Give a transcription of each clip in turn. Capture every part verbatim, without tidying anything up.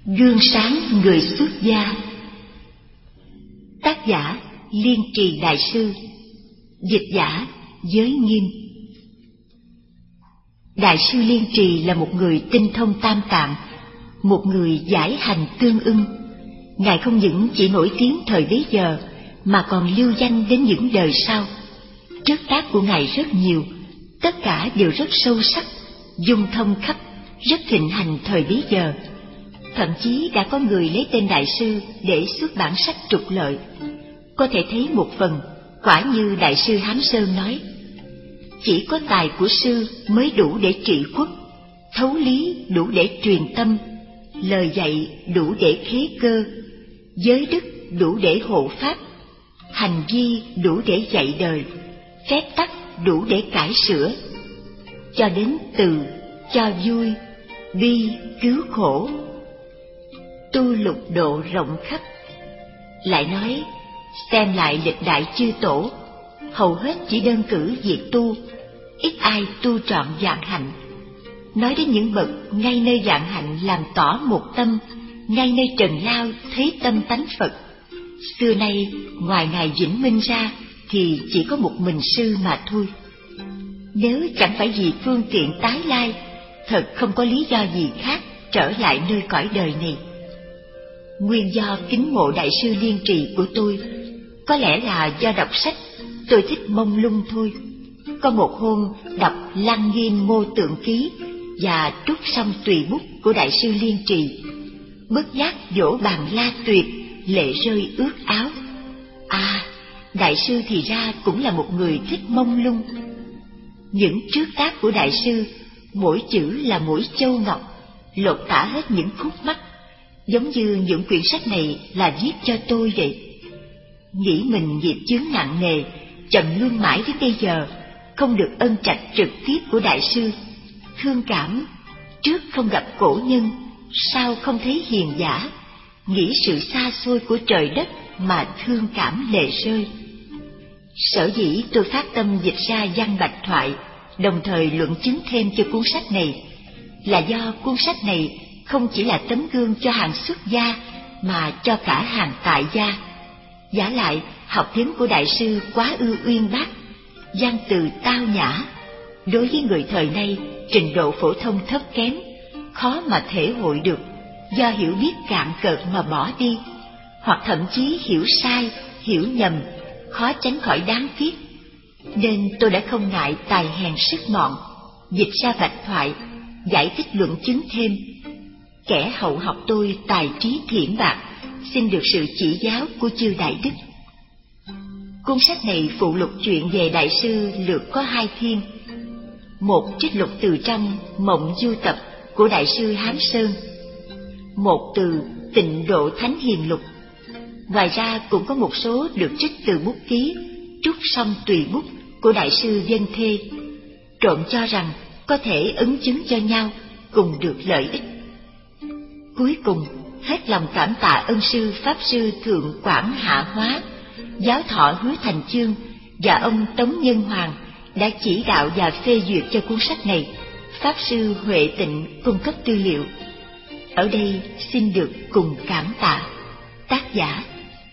Gương sáng người xuất gia. Tác giả Liên Trì Đại Sư. Dịch giả Giới Nghiêm. Đại sư Liên Trì là một người tinh thông tam tạng, một người giải hành tương ưng. Ngài không những chỉ nổi tiếng thời bấy giờ mà còn lưu danh đến những đời sau. Trớt tác của Ngài rất nhiều, tất cả đều rất sâu sắc, dung thông khắp, rất thịnh hành thời bấy giờ. Thậm chí đã có người lấy tên đại sư để xuất bản sách trục lợi. Có thể thấy một phần, quả như đại sư Hám Sơn nói, chỉ có tài của sư mới đủ để trị quốc, thấu lý đủ để truyền tâm, lời dạy đủ để khế cơ, giới đức đủ để hộ pháp, hành vi đủ để dạy đời, phép tắc đủ để cải sửa, cho đến từ, cho vui, bi, cứu khổ, tu lục độ rộng khắp. Lại nói, xem lại lịch đại chư tổ, hầu hết chỉ đơn cử việc tu, ít ai tu trọn vạn hạnh. Nói đến những bậc ngay nơi vạn hạnh làm tỏ một tâm, ngay nơi trần lao thấy tâm tánh Phật. Xưa nay, ngoài Ngài Vĩnh Minh ra, thì chỉ có một mình sư mà thôi. Nếu chẳng phải vì phương tiện tái lai, thật không có lý do gì khác trở lại nơi cõi đời này. Nguyên do kính mộ đại sư Liên Trì của tôi, có lẽ là do đọc sách, tôi thích mông lung thôi. Có một hôm đọc Lăng Nghiêm Mô Tượng Ký và trút xong tùy bút của đại sư Liên Trì, bất giác vỗ bàn la tuyệt, lệ rơi ướt áo. À, đại sư thì ra cũng là một người thích mông lung. Những trước tác của đại sư, mỗi chữ là mỗi châu ngọc, lột tả hết những khúc mắc, giống như những quyển sách này là viết cho tôi vậy. Nghĩ mình nghiệp chướng nặng nề, chậm luôn mãi đến bây giờ, không được ân trạch trực tiếp của đại sư. Thương cảm, trước không gặp cổ nhân, sao không thấy hiền giả, nghĩ sự xa xôi của trời đất mà thương cảm lệ rơi. Sở dĩ tôi phát tâm dịch ra văn bạch thoại, đồng thời luận chứng thêm cho cuốn sách này, là do cuốn sách này không chỉ là tấm gương cho hàng xuất gia, mà cho cả hàng tại gia. Giả lại, học vấn của đại sư quá ư uyên bác, văn từ tao nhã. Đối với người thời nay, trình độ phổ thông thấp kém, khó mà thể hội được, do hiểu biết cạn cợt mà bỏ đi, hoặc thậm chí hiểu sai, hiểu nhầm, khó tránh khỏi đáng tiếc. Nên tôi đã không ngại tài hèn sức mọn, dịch ra bạch thoại, giải thích luận chứng thêm. Kẻ hậu học tôi tài trí thiển bạc, xin được sự chỉ giáo của chư đại đức. Cuốn sách này phụ lục chuyện về đại sư lược có hai thiên. Một trích lục từ trong Mộng Du Tập của đại sư Hám Sơn, một từ Tịnh Độ Thánh Hiền Lục. Ngoài ra cũng có một số được trích từ bút ký Trút Xong Tùy Bút của đại sư Dân Thê, trộn cho rằng có thể ứng chứng cho nhau, cùng được lợi ích. Cuối cùng, hết lòng cảm tạ ân sư Pháp sư Thượng Quảng Hạ Hóa, giáo thọ Hứa Thành Chương và ông Tống Nhân Hoàng đã chỉ đạo và phê duyệt cho cuốn sách này. Pháp sư Huệ Tịnh cung cấp tư liệu. Ở đây xin được cùng cảm tạ. Tác giả.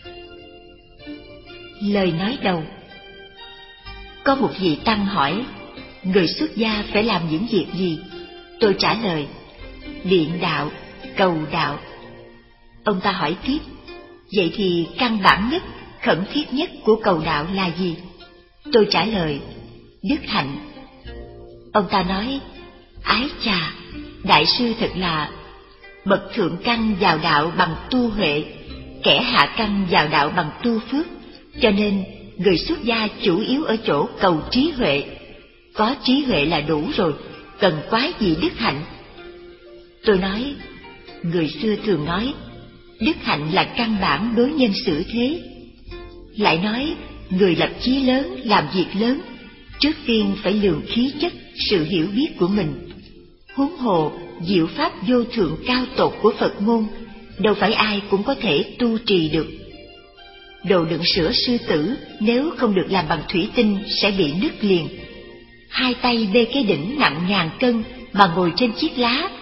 Lời nói đầu. Có một vị tăng hỏi, người xuất gia phải làm những việc gì? Tôi trả lời, điện đạo, cầu đạo. Ông ta hỏi tiếp, vậy thì căn bản nhất, khẩn thiết nhất của cầu đạo là gì? Tôi trả lời, đức hạnh. Ông ta nói, ái chà, đại sư thật là bậc thượng căn vào đạo bằng tu huệ, kẻ hạ căn vào đạo bằng tu phước, cho nên người xuất gia chủ yếu ở chỗ cầu trí huệ. Có trí huệ là đủ rồi, cần quá gì đức hạnh? Tôi nói, người xưa thường nói, đức hạnh là căn bản đối nhân xử thế. Lại nói, người lập chí lớn, làm việc lớn, trước tiên phải lường khí chất, sự hiểu biết của mình. Huống hồ, diệu pháp vô thượng cao tột của Phật môn, đâu phải ai cũng có thể tu trì được. Đồ đựng sữa sư tử nếu không được làm bằng thủy tinh sẽ bị nứt liền. Hai tay bê cái đỉnh nặng ngàn cân mà ngồi trên chiếc lá,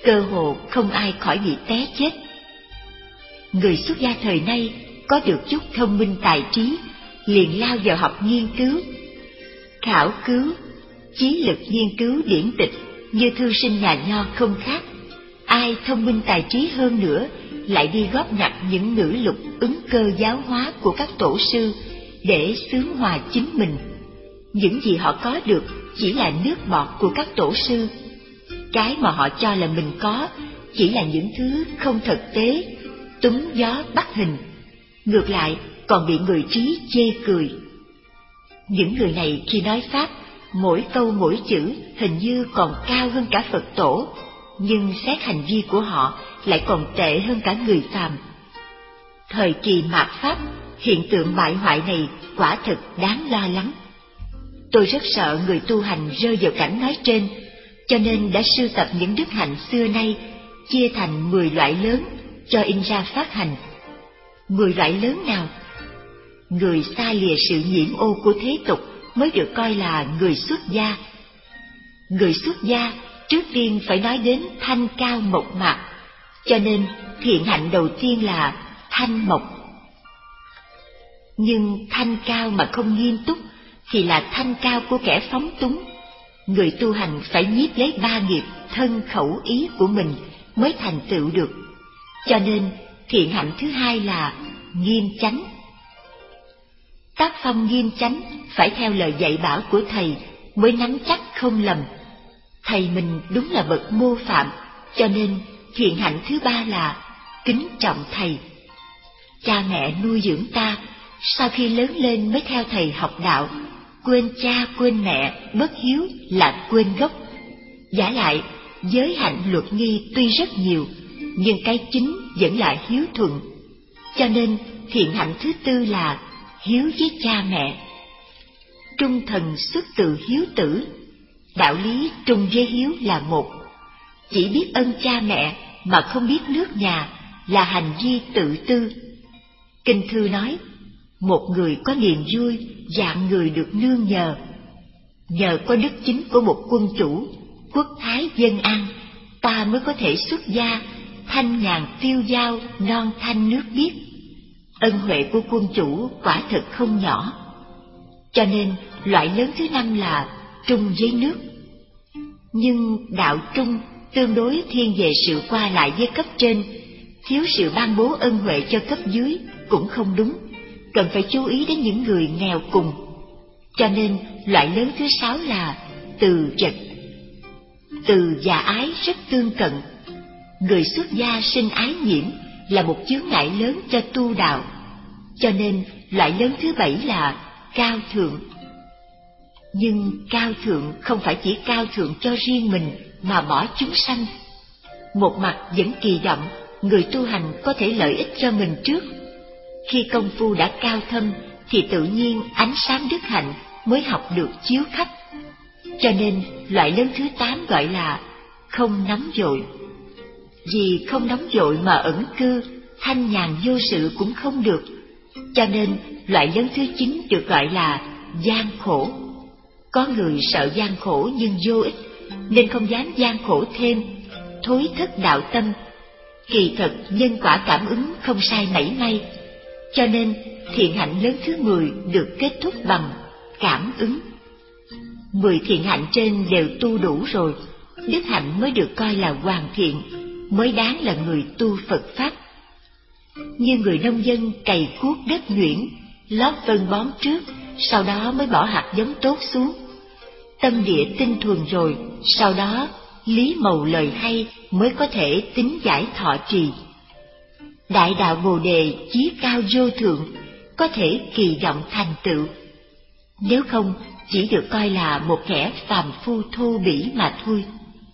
cơ hồ không ai khỏi bị té chết. Người xuất gia thời nay có được chút thông minh tài trí, liền lao vào học nghiên cứu, khảo cứu, chí lực nghiên cứu điển tịch như thư sinh nhà nho không khác. Ai thông minh tài trí hơn nữa lại đi góp nhặt những ngữ lục ứng cơ giáo hóa của các tổ sư để xướng hòa chính mình. Những gì họ có được chỉ là nước bọt của các tổ sư. Cái mà họ cho là mình có chỉ là những thứ không thực tế, túm gió bắt hình, ngược lại còn bị người trí chê cười. Những người này khi nói Pháp, mỗi câu mỗi chữ hình như còn cao hơn cả Phật tổ, nhưng xét hành vi của họ lại còn tệ hơn cả người phàm. Thời kỳ mạt Pháp, hiện tượng bại hoại này quả thực đáng lo lắng. Tôi rất sợ người tu hành rơi vào cảnh nói trên, cho nên đã sưu tập những đức hạnh xưa nay, chia thành mười loại lớn cho in ra phát hành. Mười loại lớn nào? Người xa lìa sự nhiễm ô của thế tục mới được coi là người xuất gia. Người xuất gia trước tiên phải nói đến thanh cao mộc mạc, cho nên thiện hạnh đầu tiên là thanh mộc. Nhưng thanh cao mà không nghiêm túc thì là thanh cao của kẻ phóng túng. Người tu hành phải nhiếp lấy ba nghiệp thân khẩu ý của mình mới thành tựu được. Cho nên thiện hạnh thứ hai là nghiêm chánh. Tác phong nghiêm chánh phải theo lời dạy bảo của thầy mới nắm chắc không lầm. Thầy mình đúng là bậc mô phạm, cho nên thiện hạnh thứ ba là kính trọng thầy. Cha mẹ nuôi dưỡng ta, sau khi lớn lên mới theo thầy học đạo, quên cha quên mẹ bất hiếu là quên gốc. Vả lại giới hạnh luật nghi tuy rất nhiều, nhưng cái chính vẫn là hiếu thuận. Cho nên thiện hạnh thứ tư là hiếu với cha mẹ. Trung thần xuất từ hiếu tử, đạo lý trung với hiếu là một. Chỉ biết ơn cha mẹ mà không biết nước nhà là hành vi tự tư. Kinh thư nói, một người có niềm vui, vạn người được nương nhờ. Nhờ có đức chính của một quân chủ, quốc thái dân an, ta mới có thể xuất gia, thanh nhàn tiêu dao, non thanh nước biếc. Ân huệ của quân chủ quả thực không nhỏ. Cho nên loại lớn thứ năm là trung với nước. Nhưng đạo trung tương đối thiên về sự qua lại với cấp trên, thiếu sự ban bố ân huệ cho cấp dưới cũng không đúng, cần phải chú ý đến những người nghèo cùng. Cho nên loại lớn thứ sáu là từ trật. Từ và ái rất tương cận. Người xuất gia sinh ái nhiễm là một chướng ngại lớn cho tu đạo. Cho nên loại lớn thứ bảy là cao thượng. Nhưng cao thượng không phải chỉ cao thượng cho riêng mình mà bỏ chúng sanh. Một mặt vẫn kỳ vọng người tu hành có thể lợi ích cho mình trước. Khi công phu đã cao thâm thì tự nhiên ánh sáng đức hạnh mới học được chiếu khắp. Cho nên loại lớn thứ tám gọi là không nóng vội. Vì không nóng vội mà ẩn cư, thanh nhàn vô sự cũng không được. Cho nên loại lớn thứ chín được gọi là gian khổ. Có người sợ gian khổ nhưng vô ích, nên không dám gian khổ thêm, thối thất đạo tâm. Kỳ thật nhân quả cảm ứng không sai mảy may. Cho nên thiện hạnh lớn thứ mười được kết thúc bằng cảm ứng. Mười thiện hạnh trên đều tu đủ rồi, đức hạnh mới được coi là hoàn thiện, mới đáng là người tu Phật Pháp. Như người nông dân cày cuốc đất nhuyễn, lót phân bón trước, sau đó mới bỏ hạt giống tốt xuống. Tâm địa tinh thuần rồi, sau đó lý mầu lời hay mới có thể tính giải thọ trì. Đại đạo Bồ Đề chí cao vô thượng, có thể kỳ vọng thành tựu. Nếu không, chỉ được coi là một kẻ phàm phu thô bỉ mà thôi.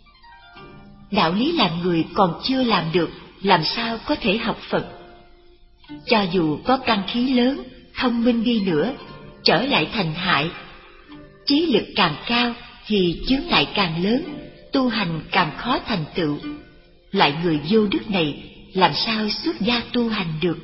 Đạo lý làm người còn chưa làm được, làm sao có thể học Phật? Cho dù có căn khí lớn, thông minh đi nữa, trở lại thành hại. Trí lực càng cao thì chướng ngại càng lớn, tu hành càng khó thành tựu. Loại người vô đức này làm sao xuất gia tu hành được?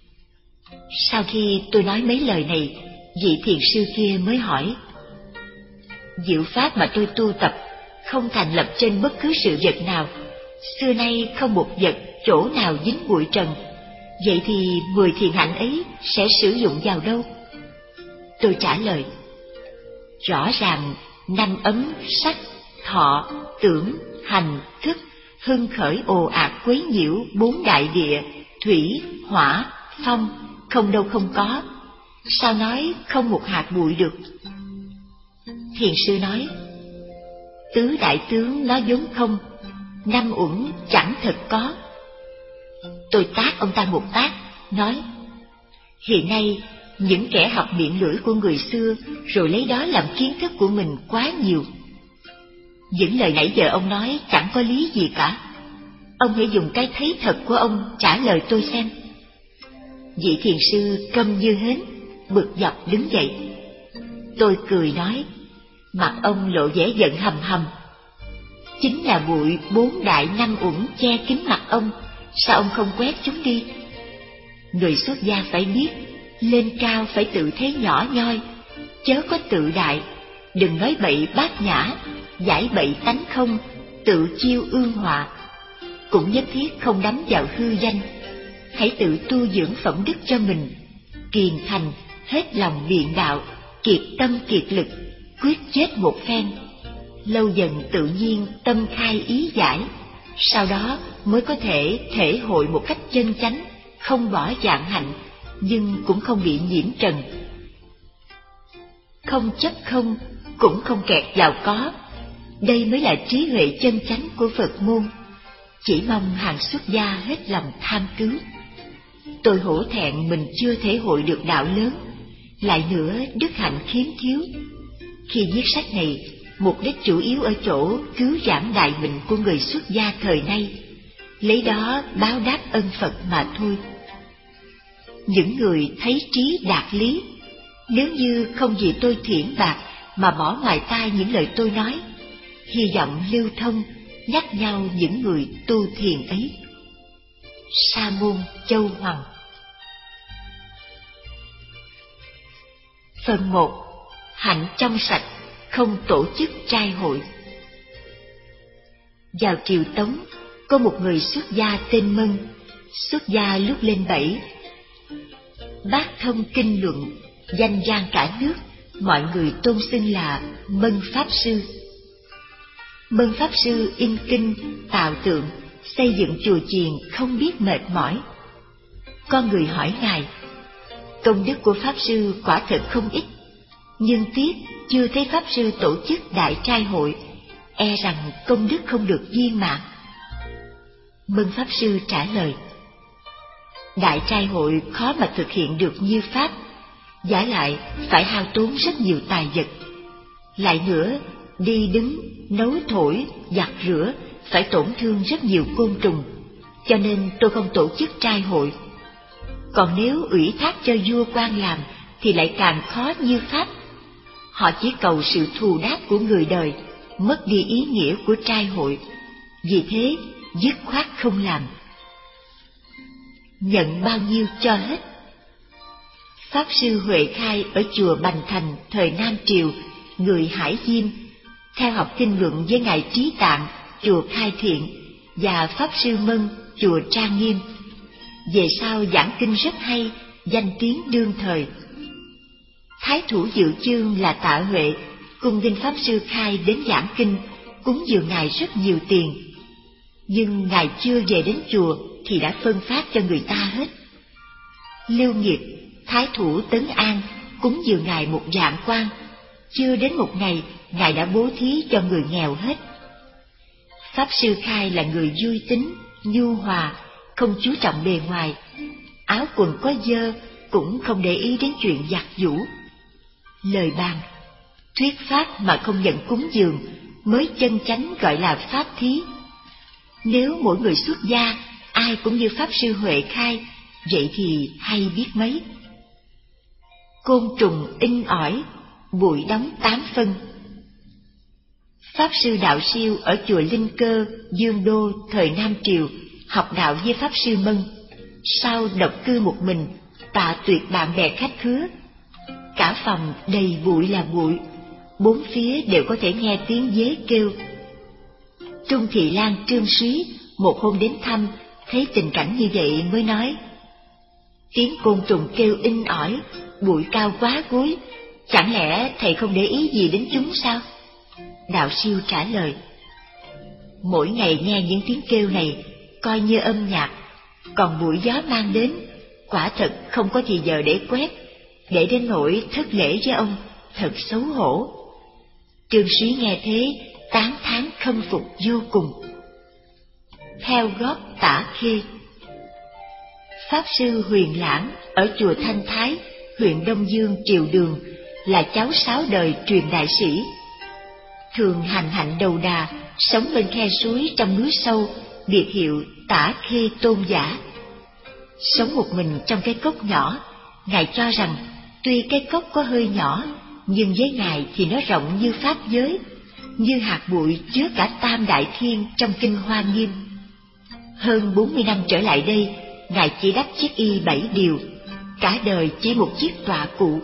Sau khi tôi nói mấy lời này, vị thiền sư kia mới hỏi: diệu pháp mà tôi tu tập không thành lập trên bất cứ sự vật nào, xưa nay không một vật chỗ nào dính bụi trần, vậy thì mười thiện hạnh ấy sẽ sử dụng vào đâu? Tôi trả lời, rõ ràng năm ấm sắc, thọ, tưởng, hành, thức hưng khởi ồ ạt quấy nhiễu bốn đại địa, thủy, hỏa, phong, không đâu không có, sao nói không một hạt bụi được? Thiền sư nói, tứ đại tướng nó vốn không, năm uẩn chẳng thật có. Tôi tát ông ta một tát, nói, hiện nay những kẻ học miệng lưỡi của người xưa rồi lấy đó làm kiến thức của mình quá nhiều. Những lời nãy giờ ông nói chẳng có lý gì cả. Ông hãy dùng cái thấy thật của ông trả lời tôi xem. Vị thiền sư câm như hến, bực dọc đứng dậy. Tôi cười nói, mặt ông lộ vẻ giận hầm hầm. Chính là bụi bốn đại năm uẩn che kín mặt ông, sao ông không quét chúng đi? Người xuất gia phải biết, lên cao phải tự thấy nhỏ nhoi, chớ có tự đại, đừng nói bậy bát nhã, giải bậy tánh không, tự chiêu ương họa. Cũng nhất thiết không đắm vào hư danh, hãy tự tu dưỡng phẩm đức cho mình, kiền thành, hết lòng biện đạo, kiệt tâm kiệt lực, quyết chết một phen. Lâu dần tự nhiên tâm khai ý giải, sau đó mới có thể thể hội một cách chân chánh, không bỏ dạng hạnh, nhưng cũng không bị nhiễm trần. Không chấp không, cũng không kẹt vào có, đây mới là trí huệ chân chánh của Phật môn. Chỉ mong hàng xuất gia hết lòng tham cứu. Tôi hổ thẹn mình chưa thể hội được đạo lớn, lại nữa đức hạnh khiếm thiếu. Khi viết sách này, mục đích chủ yếu ở chỗ cứu giảng đại mệnh của người xuất gia thời nay, lấy đó báo đáp ân Phật mà thôi. Những người thấy trí đạt lý, nếu như không vì tôi thiển bạc mà bỏ ngoài tai những lời tôi nói, hy vọng lưu thông nhắc nhau những người tu thiền ấy. Sa môn Châu Hoàng. Phần một. Hạnh trong sạch, không tổ chức trai hội. Vào triều Tống, có một người xuất gia tên Mân, xuất gia lúc lên bảy. Bác thông kinh luận, danh vang cả nước, mọi người tôn xưng là Mân Pháp Sư. Mân Pháp Sư in kinh, tạo tượng, xây dựng chùa chiền không biết mệt mỏi. Con người hỏi Ngài, công đức của Pháp Sư quả thật không ít, nhưng tiếc chưa thấy Pháp Sư tổ chức đại trai hội, e rằng công đức không được viên mãn. Mân Pháp Sư trả lời, đại trai hội khó mà thực hiện được như Pháp, giả lại phải hao tốn rất nhiều tài vật. Lại nữa, đi đứng, nấu thổi, giặt rửa phải tổn thương rất nhiều côn trùng, cho nên tôi không tổ chức trai hội. Còn nếu ủy thác cho vua quan làm thì lại càng khó như Pháp. Họ chỉ cầu sự thù đáp của người đời, mất đi ý nghĩa của trai hội, vì thế dứt khoát không làm. Nhận bao nhiêu cho hết. Pháp Sư Huệ Khai ở chùa Bành Thành thời Nam Triều, người Hải Diêm, theo học kinh luận với Ngài Trí Tạng, chùa Khai Thiện, và Pháp Sư Mân, chùa Trang Nghiêm. Về sau giảng kinh rất hay, danh tiếng đương thời. Thái thủ dự chương là Tạ Huệ, cùng Đinh Pháp Sư Khai đến giảng kinh, cúng dường Ngài rất nhiều tiền. Nhưng Ngài chưa về đến chùa thì đã phân phát cho người ta hết. Lưu Nghiệp, Thái thủ Tấn An, cúng dường Ngài một vạn quan, chưa đến một ngày Ngài đã bố thí cho người nghèo hết. Pháp Sư Khai là người vui tính, nhu hòa, không chú trọng bề ngoài, áo quần có dơ cũng không để ý đến chuyện giặt giũ. Lời bàn, thuyết pháp mà không nhận cúng dường mới chân chánh gọi là pháp thí. Nếu mỗi người xuất gia ai cũng như Pháp Sư Huệ Khai, vậy thì hay biết mấy. Côn trùng in ỏi, bụi đóng tám phân. Pháp Sư Đạo Siêu ở chùa Linh Cơ, Dương Đô thời Nam Triều học đạo với Pháp Sư Mân, sau độc cư một mình, tạ tuyệt bạn bè khách khứa. Cả phòng đầy bụi là bụi, bốn phía đều có thể nghe tiếng dế kêu. Trung Thị Lan Trương Súy Một hôm đến thăm, thấy tình cảnh như vậy mới nói: tiếng côn trùng kêu inh ỏi, bụi cao quá gối, chẳng lẽ thầy không để ý gì đến chúng sao? Đạo Siêu trả lời: mỗi ngày nghe những tiếng kêu này coi như âm nhạc, còn bụi gió mang đến, quả thật không có gì giờ để quét, để đến nỗi thất lễ với ông, thật xấu hổ. Trương Súy nghe thế, tán thán khâm phục vô cùng. Theo gót Tả Khê. Pháp sư Huyền Lãng ở chùa Thanh Thái, huyện Đông Dương, Triều Đường, là cháu sáu đời truyền đại sĩ. Thường hành hạnh đầu đà, sống bên khe suối trong núi sâu, biệt hiệu Tả Khê Tôn Giả. Sống một mình trong cái cốc nhỏ, Ngài cho rằng tuy cái cốc có hơi nhỏ, nhưng với Ngài thì nó rộng như pháp giới, như hạt bụi chứa cả tam đại thiên trong kinh Hoa Nghiêm. Hơn bốn mươi năm trở lại đây, Ngài chỉ đắp chiếc y bảy điều, cả đời chỉ một chiếc tọa cụ.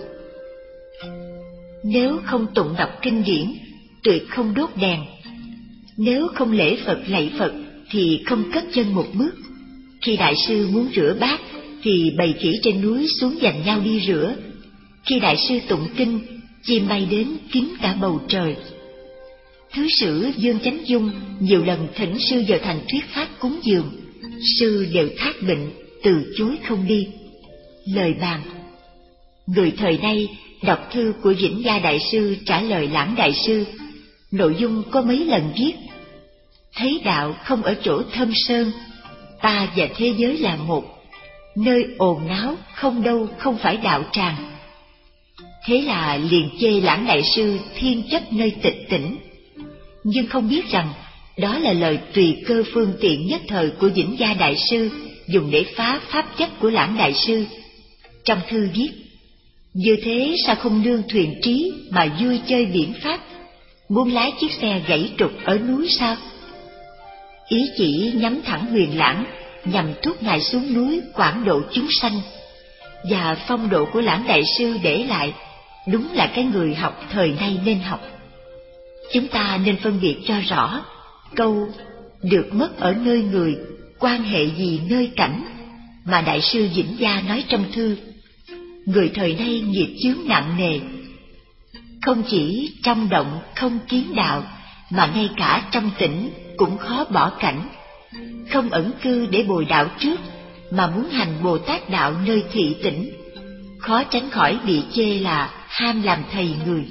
Nếu không tụng đọc kinh điển, tuyệt không đốt đèn. Nếu không lễ Phật lạy Phật, thì không cất chân một bước. Khi đại sư muốn rửa bát, thì bầy khỉ trên núi xuống giành nhau đi rửa. Khi đại sư tụng kinh, chim bay đến kín cả bầu trời. Thứ sử Dương Chánh Dung nhiều lần thỉnh sư vào thành thuyết pháp cúng dường, sư đều thác bệnh, từ chối không đi. Lời bàn. Người thời nay đọc thư của Vĩnh Gia Đại Sư trả lời Lãng Đại Sư, nội dung có mấy lần viết: thấy đạo không ở chỗ thâm sơn, ta và thế giới là một, nơi ồn náo không đâu không phải đạo tràng. Thế là liền chê Lãng Đại Sư thiên chấp nơi tịch tỉnh, nhưng không biết rằng đó là lời tùy cơ phương tiện nhất thời của Vĩnh Gia Đại Sư dùng để phá pháp chấp của Lãng Đại Sư. Trong thư viết: như thế sao không nương thuyền trí mà vui chơi biển pháp, muốn lái chiếc xe gãy trục ở núi sao? Ý chỉ nhắm thẳng Huyền Lãng nhằm thúc Ngài xuống núi quảng độ chúng sanh. Và phong độ của Lãng Đại Sư để lại đúng là cái người học thời nay nên học. Chúng ta nên phân biệt cho rõ câu được mất ở nơi người, quan hệ gì nơi cảnh mà Đại sư Vĩnh Gia nói trong thư. Người thời nay nghiệp chướng nặng nề, không chỉ trong động không kiến đạo, mà ngay cả trong tỉnh cũng khó bỏ cảnh. Không ẩn cư để bồi đạo trước, mà muốn hành Bồ Tát đạo nơi thị tỉnh, khó tránh khỏi bị chê là ham làm thầy người.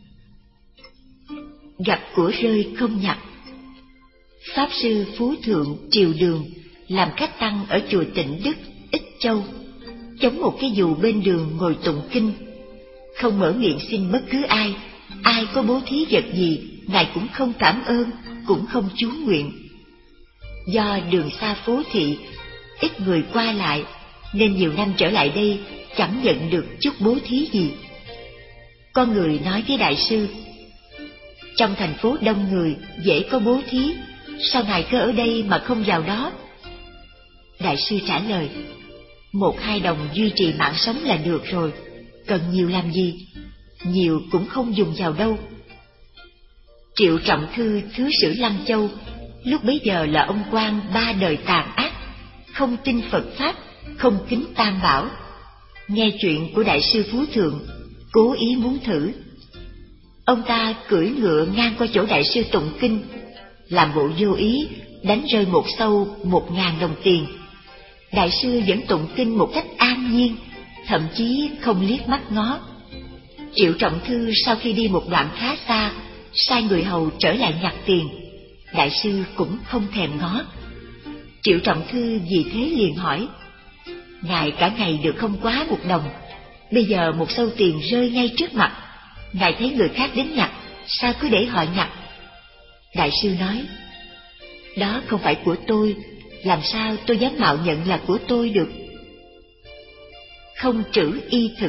Gặp của rơi không nhặt. Pháp sư Phú Thượng Triều Đường làm khách tăng ở chùa Tịnh Đức, Ích Châu, chống một cái dù bên đường ngồi tụng kinh, không mở miệng xin bất cứ ai. Ai có bố thí vật gì, Ngài cũng không cảm ơn, cũng không chú nguyện. Do đường xa phố thị, ít người qua lại, nên nhiều năm trở lại đây chẳng nhận được chút bố thí gì. Có người nói với Đại sư: trong thành phố đông người, dễ có bố thí, sao Ngài cứ ở đây mà không vào đó? Đại sư trả lời: một hai đồng duy trì mạng sống là được rồi, cần nhiều làm gì, nhiều cũng không dùng vào đâu. Triệu Trọng Thư thứ sử Lăng Châu lúc bấy giờ là ông quan ba đời tàn ác, không tin Phật pháp, không kính Tam Bảo. Nghe chuyện của Đại sư Phú Thượng, cố ý muốn thử. Ông ta cưỡi ngựa ngang qua chỗ Đại sư tụng kinh, làm bộ vô ý đánh rơi một sâu một ngàn đồng tiền. Đại sư vẫn tụng kinh một cách an nhiên, thậm chí không liếc mắt ngó. Triệu Trọng Thư sau khi đi một đoạn khá xa, sai người hầu trở lại nhặt tiền. Đại sư cũng không thèm ngó. Triệu Trọng Thư vì thế liền hỏi: Ngài cả ngày được không quá một đồng, bây giờ một sâu tiền rơi ngay trước mặt, Ngài thấy người khác đến nhặt, sao cứ để họ nhặt? Đại sư nói: đó không phải của tôi, làm sao tôi dám mạo nhận là của tôi được? Không trữ y thực.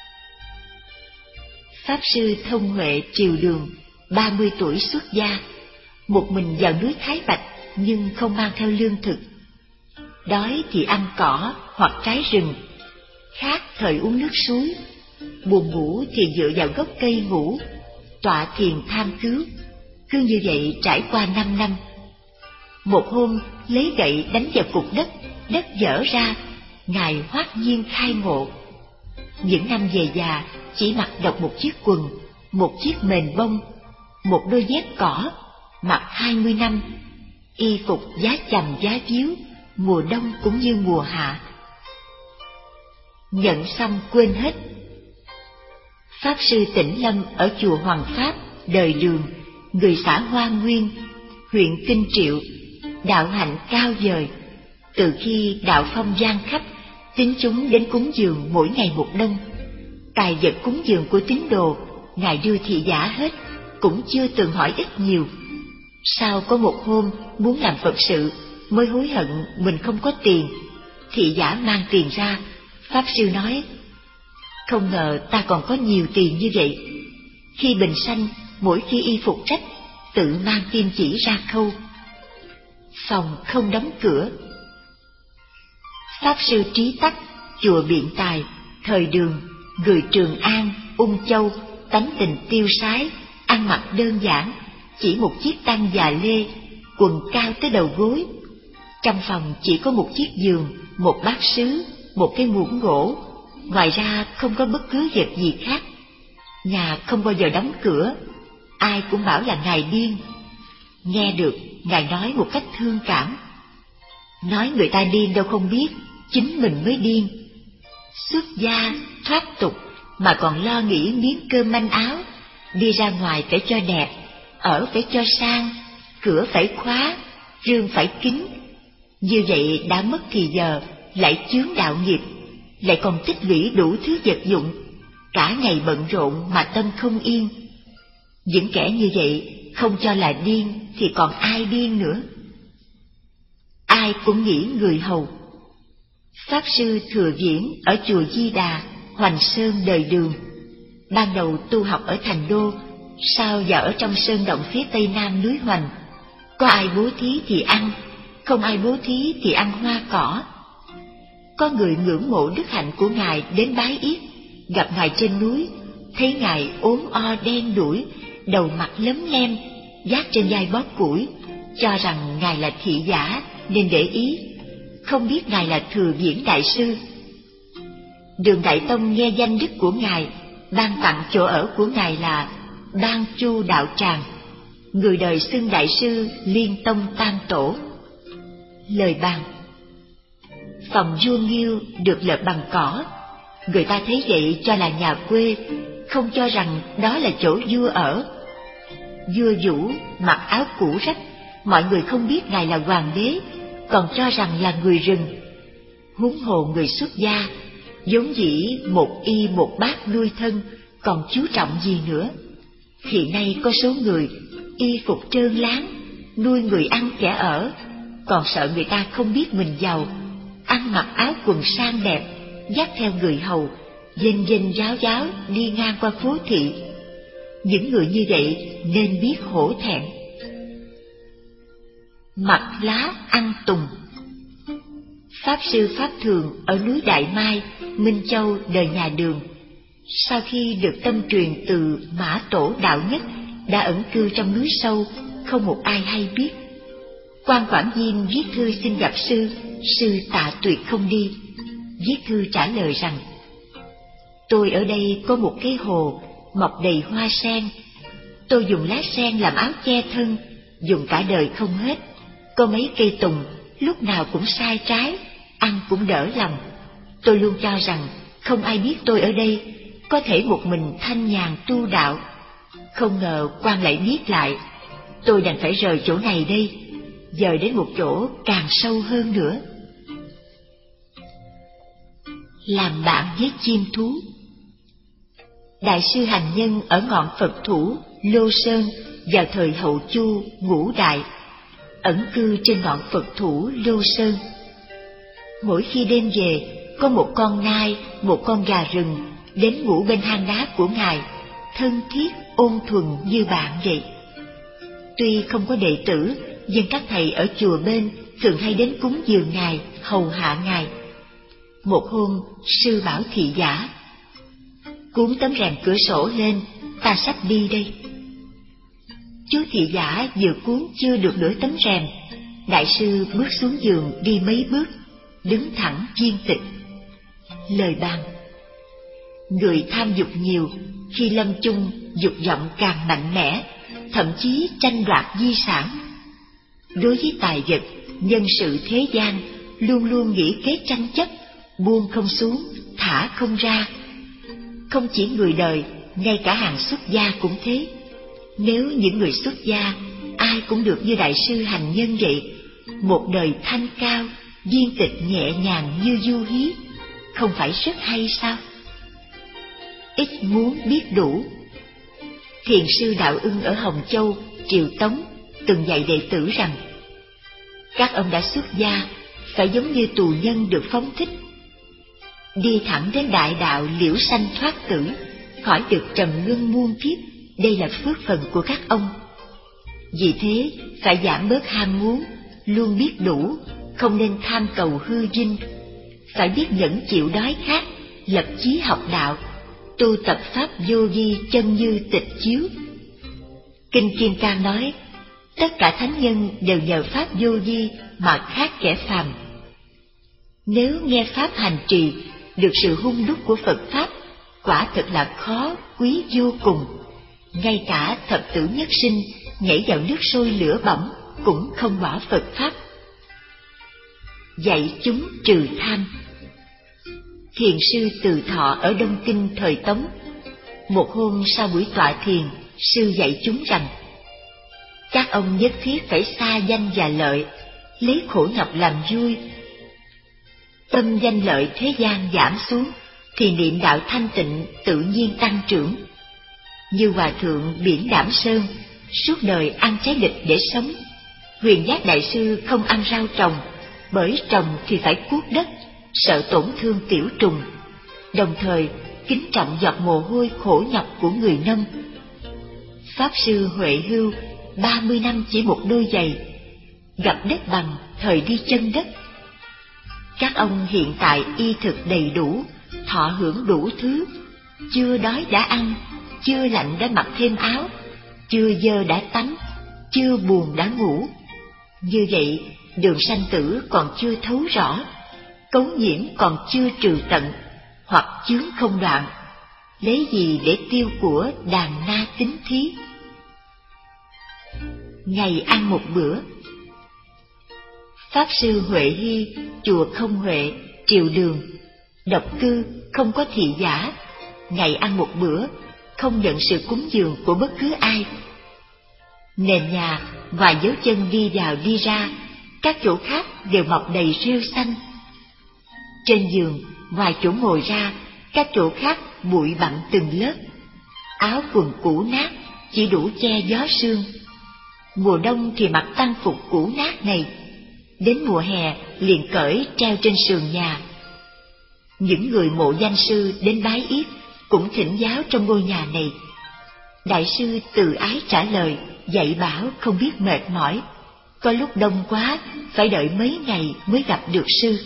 Pháp sư Thông Huệ Triều Đường, ba mươi tuổi xuất gia, một mình vào núi Thái Bạch nhưng không mang theo lương thực. Đói thì ăn cỏ hoặc trái rừng, khát thời uống nước suối, buồn ngủ thì dựa vào gốc cây ngủ, tọa thiền tham cứu. Cứ như vậy trải qua năm năm. Một hôm lấy gậy đánh vào cục đất, đất vỡ ra, Ngài hoát nhiên khai ngộ. Những năm về già chỉ mặc độc một chiếc quần, một chiếc mền bông, một đôi dép cỏ, mặc hai mươi năm, y phục giá chằm giá víu, mùa đông cũng như mùa hạ. Nhận xong quên hết. Pháp sư Tĩnh Lâm ở chùa Hoàng Pháp, đời Đường, người xã Hoa Nguyên, huyện Kinh Triệu, đạo hạnh cao vời. Từ khi đạo phong gian khắp, tín chúng đến cúng dường mỗi ngày một đông. Tài vật cúng dường của tín đồ, Ngài đưa thị giả hết, cũng chưa từng hỏi ít nhiều. Sau có một hôm muốn làm Phật sự, mới hối hận mình không có tiền. Thị giả mang tiền ra, Pháp sư nói: không ngờ ta còn có nhiều tiền như vậy. Khi bình sanh, mỗi khi y phục rách, tự mang kim chỉ ra khâu. Phòng không đóng cửa. Pháp sư Trí Tắc, chùa Biện Tài, thời Đường, người Trường An, Ung Châu, tánh tình tiêu sái, ăn mặc đơn giản, chỉ một chiếc tang già lê, quần cao tới đầu gối. Trong phòng chỉ có một chiếc giường, một bát sứ, một cái muỗng gỗ, ngoài ra không có bất cứ vật gì khác. Nhà không bao giờ đóng cửa, ai cũng bảo là Ngài điên. Nghe được, Ngài nói một cách thương cảm. Nói người ta điên đâu không biết, chính mình mới điên. Xuất gia, thoát tục, mà còn lo nghĩ miếng cơm manh áo, đi ra ngoài phải cho đẹp, ở phải cho sang, cửa phải khóa, rương phải kín. Như vậy đã mất thì giờ, lại chướng đạo nghiệp, lại còn tích lũy đủ thứ vật dụng, cả ngày bận rộn mà tâm không yên. Những kẻ như vậy không cho là điên thì còn ai điên nữa. Ai cũng nghĩ người hầu. Pháp sư Thừa Viễn ở chùa Di Đà, Hoành Sơn, đời Đường, ban đầu tu học ở Thành Đô, sau vào ở trong sơn động phía tây nam núi Hoành. Có ai bố thí thì ăn, không ai bố thí thì ăn hoa cỏ. Có người ngưỡng mộ đức hạnh của Ngài đến bái yết, gặp Ngài trên núi, thấy Ngài ốm o đen đủi, đầu mặt lấm lem, vác trên vai bó củi, cho rằng Ngài là thị giả nên để ý, không biết Ngài là Thừa Viễn đại sư. Đường Đại Tông nghe danh đức của Ngài, ban tặng chỗ ở của Ngài là Ban Chu Đạo Tràng, người đời xưng đại sư Liên Tông Tam Tổ. Lời bàn: phòng vua Nghiêu được lợp bằng cỏ, người ta thấy vậy cho là nhà quê, không cho rằng đó là chỗ vua ở. Vua Vũ mặc áo cũ rách, mọi người không biết Ngài là hoàng đế, còn cho rằng là người rừng. Huống hồ người xuất gia, vốn dĩ một y một bát nuôi thân, còn chú trọng gì nữa. Hiện nay có số người y phục trơn láng, nuôi người ăn kẻ ở, còn sợ người ta không biết mình giàu, ăn mặc áo quần sang đẹp, dắt theo người hầu, dên dên ráo ráo đi ngang qua phố thị. Những người như vậy nên biết hổ thẹn. Mặc lá ăn tùng. Pháp sư Pháp Thường ở núi Đại Mai, Minh Châu, đời nhà Đường, sau khi được tâm truyền từ Mã Tổ Đạo Nhất, đã ẩn cư trong núi sâu, không một ai hay biết. Quan Quảng Diên viết thư xin gặp sư, sư tạ tuyệt không đi. Viết thư trả lời rằng: tôi ở đây có một cái hồ mọc đầy hoa sen, tôi dùng lá sen làm áo che thân, dùng cả đời không hết. Có mấy cây tùng, lúc nào cũng sai trái, ăn cũng đỡ lòng. Tôi luôn cho rằng không ai biết tôi ở đây, có thể một mình thanh nhàn tu đạo. Không ngờ quan lại biết lại, tôi đành phải rời chỗ này đây, dời đến một chỗ càng sâu hơn nữa. Làm bạn với chim thú. Đại sư Hành Nhân ở ngọn Phật thủ Lô Sơn vào thời Hậu Chu Ngũ Đại, ẩn cư trên ngọn Phật thủ Lô Sơn. Mỗi khi đêm về, có một con nai, một con gà rừng đến ngủ bên hang đá của Ngài, thân thiết ôn thuần như bạn vậy. Tuy không có đệ tử, nhưng các thầy ở chùa bên thường hay đến cúng dường Ngài, hầu hạ Ngài. Một hôm, sư bảo thị giả: cuốn tấm rèm cửa sổ lên, ta sắp đi đây. Chú thị giả vừa cuốn chưa được nửa tấm rèm, đại sư bước xuống giường đi mấy bước, đứng thẳng viên tịch. Lời bàn: người tham dục nhiều, khi lâm chung dục vọng càng mạnh mẽ, thậm chí tranh đoạt di sản. Đối với tài vật, nhân sự thế gian, luôn luôn nghĩ kế tranh chấp, buông không xuống, thả không ra. Không chỉ người đời, ngay cả hàng xuất gia cũng thế. Nếu những người xuất gia ai cũng được như đại sư hành nhân vậy, một đời thanh cao, viên tịch nhẹ nhàng như du hí, không phải rất hay sao? Ít muốn biết đủ. Thiền sư Đạo Ưng ở Hồng Châu, Triều Tống từng dạy đệ tử rằng các ông đã xuất gia phải giống như tù nhân được phóng thích, đi thẳng đến đại đạo liễu sanh thoát tử, khỏi được trầm luân muôn kiếp. Đây là phước phần của các ông. Vì thế phải giảm bớt ham muốn, luôn biết đủ, không nên tham cầu hư vinh. Phải biết nhẫn chịu đói khát, lập chí học đạo, tu tập pháp vô vi chân như tịch chiếu. Kinh Kim Cang nói, tất cả thánh nhân đều nhờ pháp vô vi mà khác kẻ phàm. Nếu nghe pháp hành trì được sự hung đúc của Phật pháp, quả thật là khó quý vô cùng. Ngay cả thập tử nhất sinh nhảy vào nước sôi lửa bỏng cũng không bỏ Phật pháp. Dạy chúng trừ tham. Thiền sư Từ Thọ ở Đông Kinh thời Tống, một hôm sau buổi tọa thiền, sư dạy chúng rằng các ông nhất thiết phải xa danh và lợi, lấy khổ nhọc làm vui. Tâm danh lợi thế gian giảm xuống, thì niệm đạo thanh tịnh tự nhiên tăng trưởng. Như Hòa Thượng Biển Đảm Sơn, suốt đời ăn trái nghịch để sống. Huyền Giác Đại Sư không ăn rau trồng, bởi trồng thì phải cuốc đất, sợ tổn thương tiểu trùng. Đồng thời kính trọng giọt mồ hôi khổ nhọc của người nông. Pháp Sư Huệ Hưu ba mươi năm chỉ một đôi giày, gặp đất bằng thời đi chân đất. Các ông hiện tại y thực đầy đủ, thọ hưởng đủ thứ, chưa đói đã ăn, chưa lạnh đã mặc thêm áo, chưa dơ đã tắm, chưa buồn đã ngủ. Như vậy, đường sanh tử còn chưa thấu rõ, cấu nhiễm còn chưa trừ tận, hoặc chướng không đoạn, lấy gì để tiêu của đàn na tính thí. Ngày ăn một bữa. Pháp Sư Huệ Hy, chùa Không Huệ, Triều Đường, độc cư, không có thị giả, ngày ăn một bữa, không nhận sự cúng dường của bất cứ ai. Nền nhà, ngoài dấu chân đi vào đi ra, các chỗ khác đều mọc đầy rêu xanh. Trên giường, ngoài chỗ ngồi ra, các chỗ khác bụi bặm từng lớp. Áo quần cũ nát, chỉ đủ che gió sương. Mùa đông thì mặc tăng phục cũ nát này, đến mùa hè liền cởi treo trên sườn nhà. Những người mộ danh sư đến bái yết cũng thỉnh giáo trong ngôi nhà này. Đại sư từ ái trả lời, dạy bảo không biết mệt mỏi, có lúc đông quá phải đợi mấy ngày mới gặp được sư.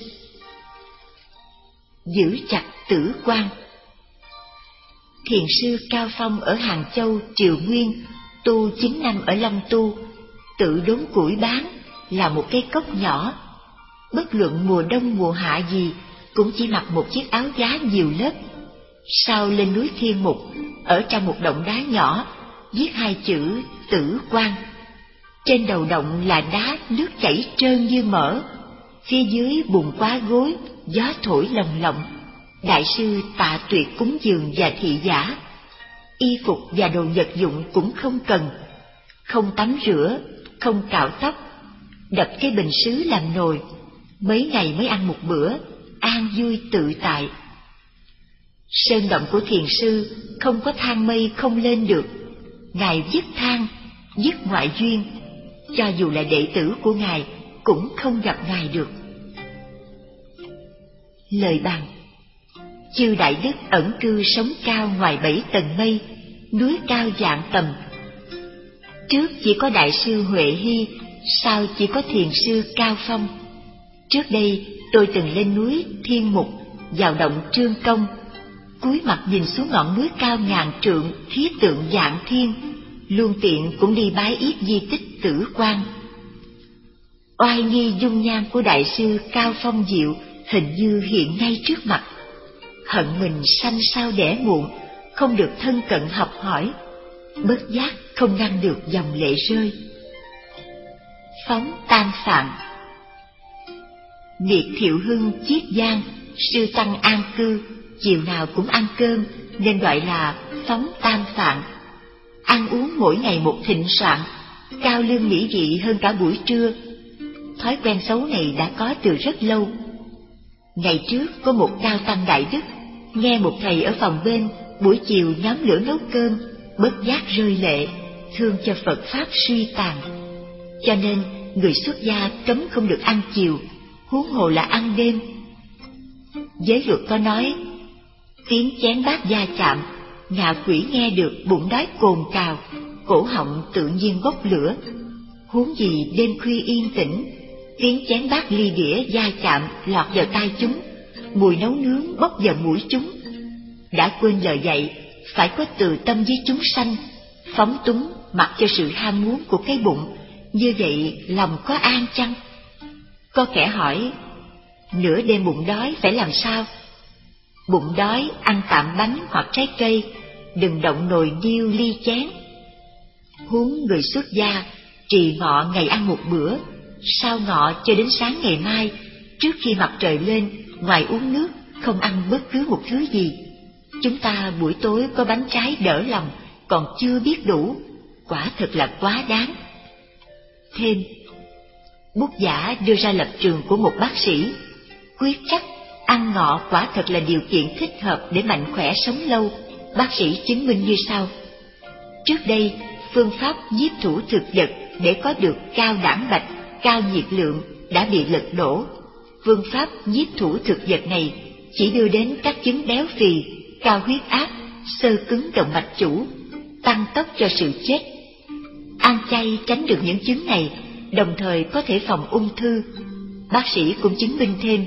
Giữ chặt tử quan. Thiền sư Cao Phong ở Hàng Châu, Triều Nguyên, tu chín năm ở Lâm Tu, tự đốn củi bán, là một cái cốc nhỏ. Bất luận mùa đông mùa hạ gì, cũng chỉ mặc một chiếc áo giá nhiều lớp. Sau lên núi Thiên Mục, ở trong một động đá nhỏ, viết hai chữ Tử Quan. Trên đầu động là đá nước chảy trơn như mỡ, phía dưới bùn quá gối, gió thổi lồng lộng. Đại sư tạ tuyệt cúng dường và thị giả. Y phục và đồ vật dụng cũng không cần, không tắm rửa, không cạo tóc, đập cái bình sứ làm nồi, mấy ngày mới ăn một bữa, an vui tự tại. Sơn động của thiền sư không có thang mây không lên được, ngài dứt thang, dứt ngoại duyên, cho dù là đệ tử của ngài cũng không gặp ngài được. Lời bàn. Chư Đại Đức ẩn cư sống cao ngoài bảy tầng mây, núi cao vạn tầm. Trước chỉ có Đại sư Huệ Hy, sau chỉ có thiền sư Cao Phong. Trước đây tôi từng lên núi Thiên Mục, vào động Trương Công, cúi mặt nhìn xuống ngọn núi cao ngàn trượng thiết tượng Vạn Thiên, luôn tiện cũng đi bái yết di tích Tử Quan. Oai nghi dung nhan của đại sư Cao Phong Diệu hình như hiện ngay trước mặt. Hận mình sanh sao đẻ muộn, không được thân cận học hỏi, bất giác không ngăn được dòng lệ rơi. Phóng Tam Phạn. Miệt Thiệu Hưng Chiết Giang, sư tăng an cư, chiều nào cũng ăn cơm nên gọi là Phóng Tam Phạn. Ăn uống mỗi ngày một thịnh soạn, cao lương mỹ vị hơn cả buổi trưa. Thói quen xấu này đã có từ rất lâu. Ngày trước có một cao tăng đại đức, nghe một thầy ở phòng bên buổi chiều nhóm lửa nấu cơm, bất giác rơi lệ, thương cho Phật Pháp suy tàn. Cho nên người xuất gia cấm không được ăn chiều, huống hồ là ăn đêm. Giới luật có nói, tiếng chén bát va chạm, ngạ quỷ nghe được bụng đói cồn cào, cổ họng tự nhiên bốc lửa. Huống gì đêm khuya yên tĩnh, tiếng chén bát ly đĩa va chạm lọt vào tai chúng, mùi nấu nướng bốc vào mũi chúng. Đã quên lời dạy, phải có từ tâm với chúng sanh, phóng túng mặc cho sự ham muốn của cái bụng, như vậy lòng có an chăng? Có kẻ hỏi, nửa đêm bụng đói phải làm sao? Bụng đói ăn tạm bánh hoặc trái cây, đừng động nồi niêu ly chén. Huống người xuất gia trì ngọ ngày ăn một bữa, sau ngọ cho đến sáng ngày mai, trước khi mặt trời lên, ngoài uống nước không ăn bất cứ một thứ gì. Chúng ta buổi tối có bánh trái đỡ lòng, còn chưa biết đủ, quả thật là quá đáng. Thêm, Bút Giả đưa ra lập trường của một bác sĩ, quyết chắc ăn ngọ quả thật là điều kiện thích hợp để mạnh khỏe sống lâu. Bác sĩ chứng minh như sau. Trước đây, phương pháp nhiếp thủ thực vật để có được cao đảng bạch, cao nhiệt lượng đã bị lật đổ. Phương pháp nhiếp thủ thực vật này chỉ đưa đến các chứng béo phì, cao huyết áp, xơ cứng động mạch chủ, tăng tốc cho sự chết. Ăn chay tránh được những chứng này, đồng thời có thể phòng ung thư. Bác sĩ cũng chứng minh thêm,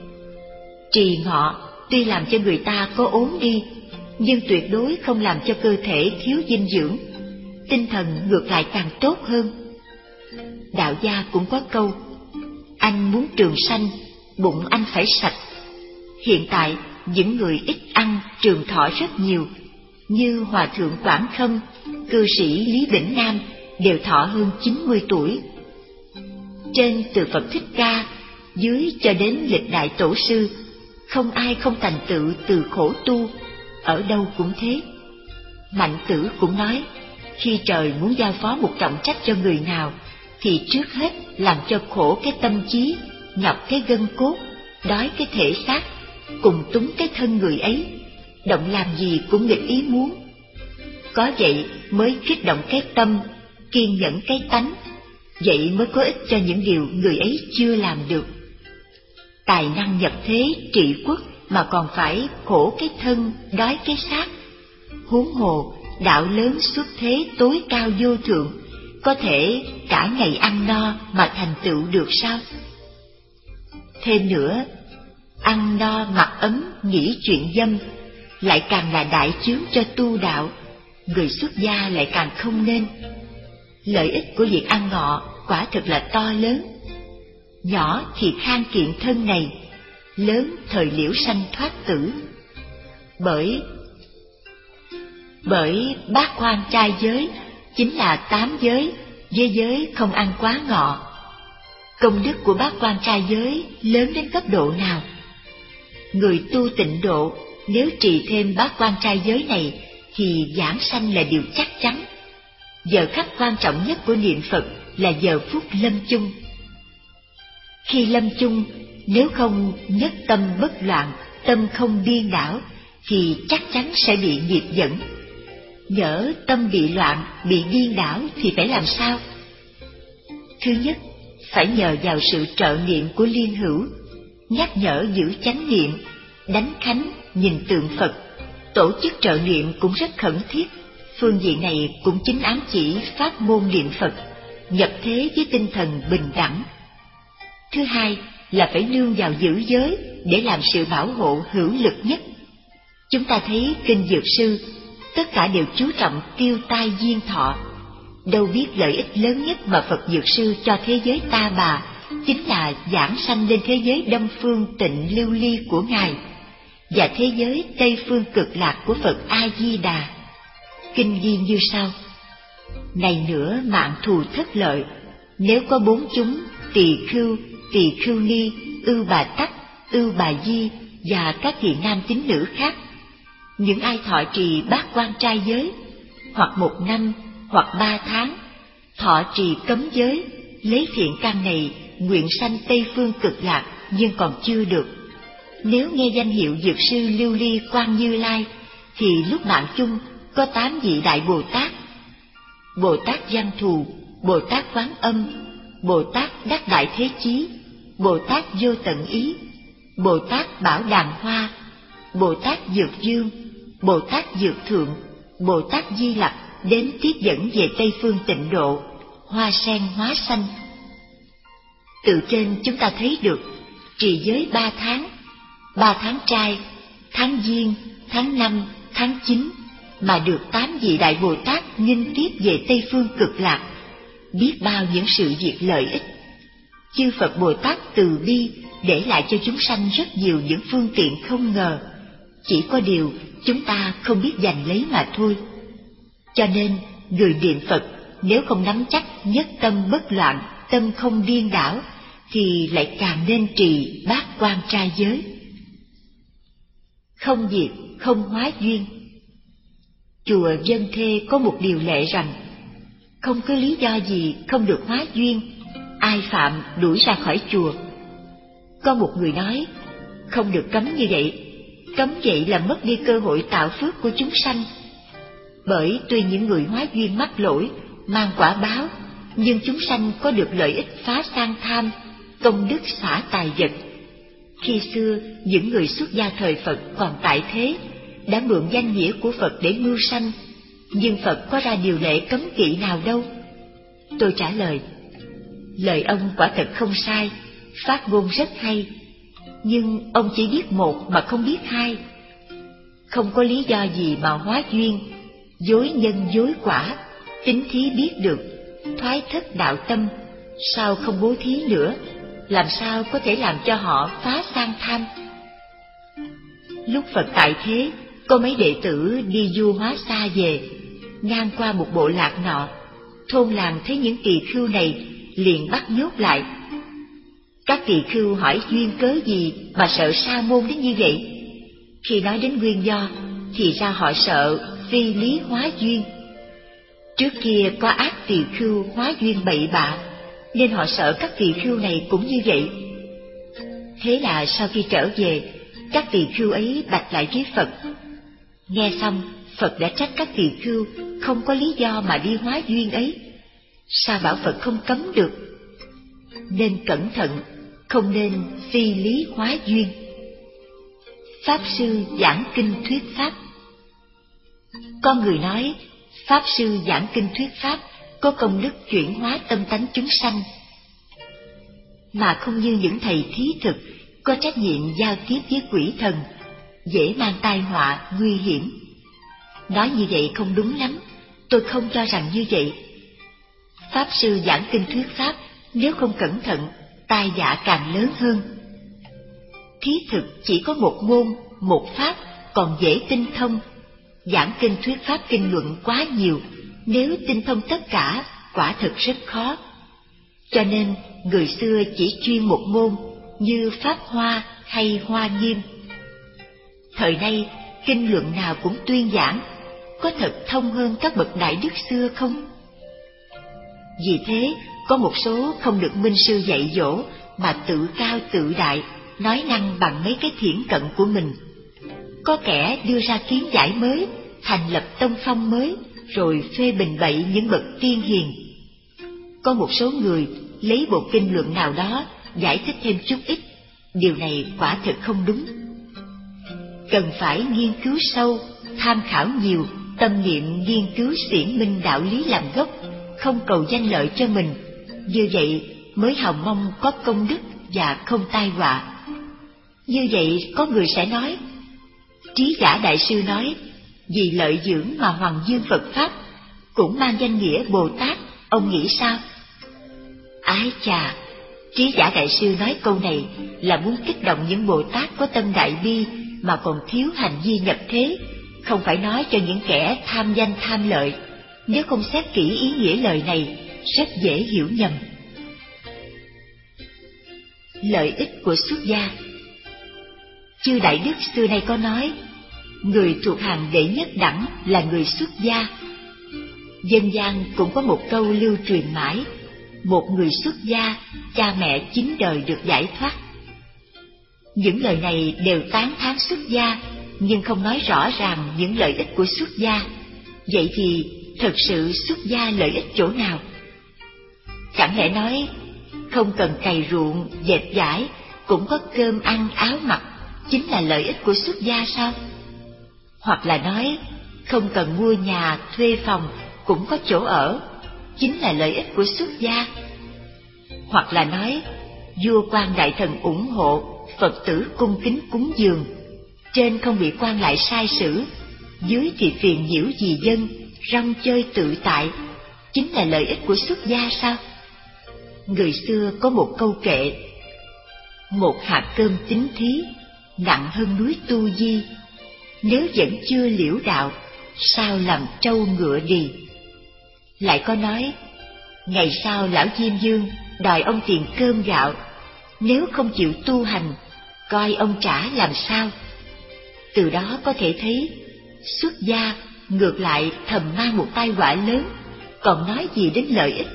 trì ngọ tuy làm cho người ta có ốm đi, nhưng tuyệt đối không làm cho cơ thể thiếu dinh dưỡng, tinh thần ngược lại càng tốt hơn. Đạo gia cũng có câu, anh muốn trường sanh, bụng anh phải sạch. Hiện tại, những người ít ăn trường thọ rất nhiều, như Hòa thượng Quảng Khâm, cư sĩ Lý Bỉnh Nam đều thọ hơn chín mươi tuổi. Trên từ Phật Thích Ca, dưới cho đến lịch đại tổ sư, không ai không thành tựu từ khổ tu, ở đâu cũng thế. Mạnh Tử cũng nói, khi trời muốn giao phó một trọng trách cho người nào, thì trước hết làm cho khổ cái tâm trí, nhọc cái gân cốt, đói cái thể xác, cùng túng cái thân người ấy, động làm gì cũng nghịch ý muốn. Có vậy mới kích động cái tâm, kiên nhẫn cái tánh, vậy mới có ích cho những điều người ấy chưa làm được. Tài năng nhập thế trị quốc mà còn phải khổ cái thân, đói cái xác. Huống hồ, đạo lớn xuất thế tối cao vô thượng, có thể cả ngày ăn no mà thành tựu được sao? Thêm nữa, ăn no mặc ấm nghĩ chuyện dâm, lại càng là đại chướng cho tu đạo, người xuất gia lại càng không nên. Lợi ích của việc ăn ngọ quả thật là to lớn. Nhỏ thì khang kiện thân này, lớn thời liễu sanh thoát tử. Bởi Bởi bát quan trai giới chính là tám giới, với giới không ăn quá ngọ. Công đức của bát quan trai giới lớn đến cấp độ nào? Người tu tịnh độ nếu trì thêm bát quan trai giới này thì giảng sanh là điều chắc chắn. Giờ khắc quan trọng nhất của niệm Phật là giờ phút lâm chung. Khi lâm chung, nếu không nhất tâm bất loạn, tâm không điên đảo, thì chắc chắn sẽ bị nghiệp dẫn. Nhỡ tâm bị loạn, bị điên đảo thì phải làm sao? Thứ nhất, phải nhờ vào sự trợ niệm của liên hữu, nhắc nhở giữ chánh niệm, đánh khánh, nhìn tượng Phật. Tổ chức trợ niệm cũng rất khẩn thiết. Phương diện này cũng chính ám chỉ pháp môn niệm Phật, nhập thế với tinh thần bình đẳng. Thứ hai là phải nương vào giữ giới để làm sự bảo hộ hữu lực nhất. Chúng ta thấy kinh Dược Sư, tất cả đều chú trọng tiêu tai diên thọ. Đâu biết lợi ích lớn nhất mà Phật Dược Sư cho thế giới ta bà chính là giảng sanh lên thế giới Đông Phương Tịnh Lưu Ly của Ngài và thế giới Tây Phương Cực Lạc của Phật A-di-đà. Kinh ghi như sau: Này nữa mạng thù thất lợi, nếu có bốn chúng Tỳ Khưu, Tỳ Khưu Ni, Ưu Bà Tắc, Ưu Bà Di và các thiện nam tín nữ khác, những ai thọ trì bát quan trai giới, hoặc một năm, hoặc ba tháng, thọ trì cấm giới, lấy thiện căn này nguyện sanh Tây Phương Cực Lạc nhưng còn chưa được. Nếu nghe danh hiệu Dược Sư Lưu Ly Quan Như Lai, thì lúc mạng chung có tám vị Đại Bồ Tát: Bồ Tát Văn Thù, Bồ Tát Quán Âm, Bồ Tát Đắc Đại Thế Chí, Bồ Tát Vô Tận Ý, Bồ Tát Bảo Đàn Hoa, Bồ Tát Dược Dương, Bồ Tát Dược Thượng, Bồ Tát Di Lặc đến tiếp dẫn về Tây Phương Tịnh Độ, hoa sen hóa xanh. Từ trên chúng ta thấy được trì giới ba tháng, ba tháng trai, tháng giêng, tháng năm, tháng chín mà được tám vị Đại Bồ Tát nghinh tiếp về Tây Phương Cực Lạc, biết bao những sự việc lợi ích. Chư Phật Bồ Tát từ bi để lại cho chúng sanh rất nhiều những phương tiện không ngờ, chỉ có điều chúng ta không biết giành lấy mà thôi. Cho nên người niệm Phật nếu không nắm chắc nhất tâm bất loạn, tâm không điên đảo, thì lại càng nên trì bát quan trai giới. Không diệt, không hóa duyên. Chùa Dân Thê có một điều lệ rằng không có lý do gì không được hóa duyên, ai phạm đuổi ra khỏi chùa. Có một người nói không được cấm như vậy, cấm vậy là mất đi cơ hội tạo phước của chúng sanh. Bởi tuy những người hóa duyên mắc lỗi, mang quả báo, nhưng chúng sanh có được lợi ích phá sang tham, công đức xả tài vật. Khi xưa, những người xuất gia thời Phật còn tại thế, đã mượn danh nghĩa của Phật để mưu sanh, nhưng Phật có ra điều lệ cấm kỵ nào đâu. Tôi trả lời, lời ông quả thật không sai, phát ngôn rất hay, nhưng ông chỉ biết một mà không biết hai. Không có lý do gì mà hóa duyên, dối nhân dối quả, tính thí biết được, thoái thất đạo tâm, sao không bố thí nữa, làm sao có thể làm cho họ phá sang tham. Lúc Phật tại thế, có mấy đệ tử đi du hóa xa về, ngang qua một bộ lạc nọ, thôn làng thấy những tỳ khưu này liền bắt nhốt lại. Các tỳ khưu hỏi duyên cớ gì mà sợ sa môn đến như vậy. Khi nói đến nguyên do, thì ra họ sợ phi lý hóa duyên. Trước kia có ác tỳ khưu hóa duyên bậy bạ, nên họ sợ các tỳ khưu này cũng như vậy. Thế là sau khi trở về, các tỳ khưu ấy bạch lại với Phật. Nghe xong, Phật đã trách các tỳ khưu không có lý do mà đi hóa duyên ấy. Sao bảo Phật không cấm được? Nên cẩn thận, không nên phi lý hóa duyên. Pháp sư giảng kinh thuyết pháp. Có người nói, Pháp sư giảng kinh thuyết pháp có công đức chuyển hóa tâm tánh chúng sanh, mà không như những thầy thí thực có trách nhiệm giao tiếp với quỷ thần, dễ mang tai họa nguy hiểm. Nói như vậy không đúng lắm, tôi không cho rằng như vậy. Pháp sư giảng kinh thuyết pháp nếu không cẩn thận, tai vạ càng lớn hơn. Thí thực chỉ có một môn, một pháp, còn dễ tinh thông. Giảng kinh thuyết pháp kinh luận quá nhiều, nếu tinh thông tất cả, quả thực rất khó. Cho nên, người xưa chỉ chuyên một môn, như Pháp Hoa hay Hoa Nghiêm. Thời nay, kinh luận nào cũng tuyên giảng, có thật thông hơn các bậc đại đức xưa không? Vì thế, có một số không được minh sư dạy dỗ, mà tự cao tự đại, nói năng bằng mấy cái thiển cận của mình. Có kẻ đưa ra kiến giải mới, thành lập tông phong mới, rồi phê bình bậy những bậc tiên hiền. Có một số người lấy bộ kinh luận nào đó giải thích thêm chút ít, điều này quả thực không đúng. Cần phải nghiên cứu sâu, tham khảo nhiều, tâm niệm nghiên cứu xiển minh đạo lý làm gốc, không cầu danh lợi cho mình, như vậy mới hào mong có công đức và không tai họa. Như vậy có người sẽ nói, Trí Giả Đại Sư nói, vì lợi dưỡng mà hoàng dương Phật Pháp, cũng mang danh nghĩa Bồ Tát, ông nghĩ sao? Ái chà, Trí Giả Đại Sư nói câu này là muốn kích động những Bồ Tát có tâm đại bi mà còn thiếu hành vi nhập thế, không phải nói cho những kẻ tham danh tham lợi. Nếu không xét kỹ ý nghĩa lời này, rất dễ hiểu nhầm. Lợi ích của xuất gia. Chư Đại Đức xưa nay có nói, người thuộc hàng đệ nhất đẳng là người xuất gia. Dân gian cũng có một câu lưu truyền mãi, một người xuất gia, cha mẹ chín đời được giải thoát. Những lời này đều tán thán xuất gia, nhưng không nói rõ ràng những lợi ích của xuất gia. Vậy thì thật sự xuất gia lợi ích chỗ nào? Chẳng lẽ nói không cần cày ruộng, dệt vải, cũng có cơm ăn áo mặc, chính là lợi ích của xuất gia sao? Hoặc là nói không cần mua nhà, thuê phòng, cũng có chỗ ở, chính là lợi ích của xuất gia? Hoặc là nói vua quan đại thần ủng hộ, Phật tử cung kính cúng dường, trên không bị quan lại sai xử, dưới thì phiền nhiễu vì dân, rong chơi tự tại, chính là lợi ích của xuất gia sao? Người xưa có một câu kệ: một hạt cơm tín thí, nặng hơn núi tu di, nếu vẫn chưa liễu đạo, sao làm trâu ngựa đì. Lại có nói, ngày sau lão Diêm Vương đòi ông tiền cơm gạo, nếu không chịu tu hành, coi ông trả làm sao. Từ đó có thể thấy, xuất gia ngược lại thầm mang một tai họa lớn, còn nói gì đến lợi ích.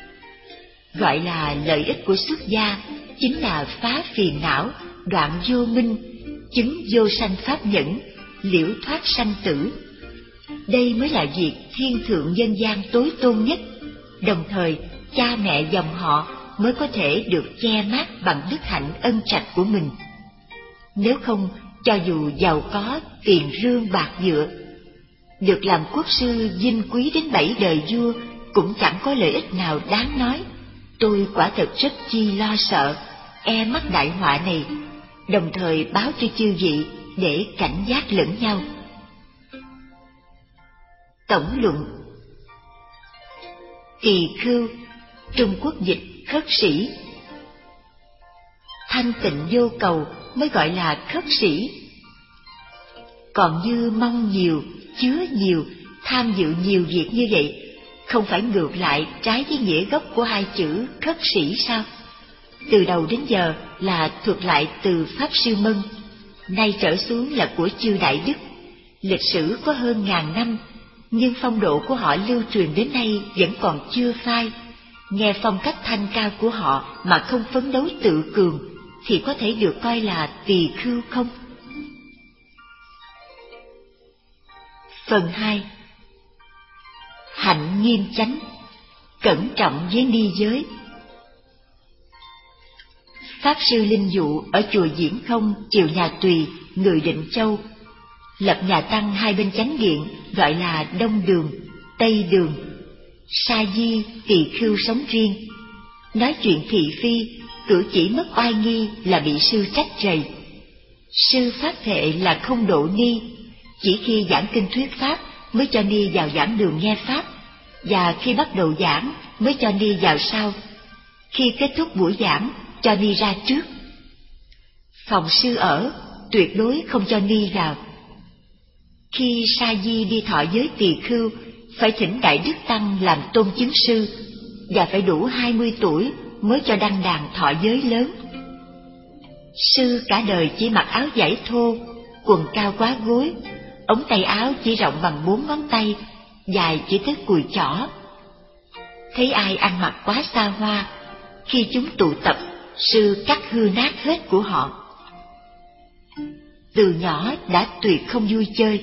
Gọi là lợi ích của xuất gia chính là phá phiền não, đoạn vô minh, chứng vô sanh pháp nhẫn, liễu thoát sanh tử. Đây mới là việc thiên thượng nhân gian tối tôn nhất, đồng thời cha mẹ dòng họ mới có thể được che mát bằng đức hạnh ân trạch của mình. Nếu không, cho dù giàu có, tiền rương bạc dựa, được làm quốc sư vinh quý đến bảy đời vua, cũng chẳng có lợi ích nào đáng nói. Tôi quả thật rất chi lo sợ, e mắc đại họa này, đồng thời báo cho chư vị để cảnh giác lẫn nhau. Tổng luận. Tỳ khưu, Trung Quốc dịch khất sĩ. Thanh tịnh vô cầu mới gọi là khất sĩ. Còn như mong nhiều, chứa nhiều, tham dự nhiều việc như vậy, không phải ngược lại trái với nghĩa gốc của hai chữ khất sĩ sao? Từ đầu đến giờ là thuật lại từ Pháp Sư Mân, nay trở xuống là của chư Đại Đức. Lịch sử có hơn ngàn năm, nhưng phong độ của họ lưu truyền đến nay vẫn còn chưa phai. Nghe phong cách thanh cao của họ mà không phấn đấu tự cường, thì có thể được coi là tỳ khưu không? Phần hai. Hạnh nghiêm chánh, cẩn trọng với ni giới. Pháp Sư Linh Dụ ở chùa Diễn Không, triều nhà Tùy, người Định Châu, lập nhà tăng hai bên chánh điện gọi là Đông Đường, Tây Đường. Sa di tỳ khưu sống riêng, nói chuyện thị phi, cử chỉ mất oai nghi là bị sư trách rầy. Sư pháp thệ là không độ ni, chỉ khi giảng kinh thuyết pháp mới cho ni vào giảng đường nghe pháp, và khi bắt đầu giảng mới cho ni vào sau. Khi kết thúc buổi giảng, cho ni ra trước. Phòng sư ở, tuyệt đối không cho ni vào. Khi Sa di đi thọ giới tỳ khưu, phải thỉnh Đại Đức Tăng làm tôn chứng sư, và phải đủ hai mươi tuổi mới cho đăng đàn thọ giới lớn. Sư cả đời chỉ mặc áo vải thô, quần cao quá gối, ống tay áo chỉ rộng bằng bốn ngón tay, dài chỉ tới cùi chỏ. Thấy ai ăn mặc quá xa hoa, khi chúng tụ tập, sư cắt hư nát hết của họ. Từ nhỏ đã tuyệt không vui chơi.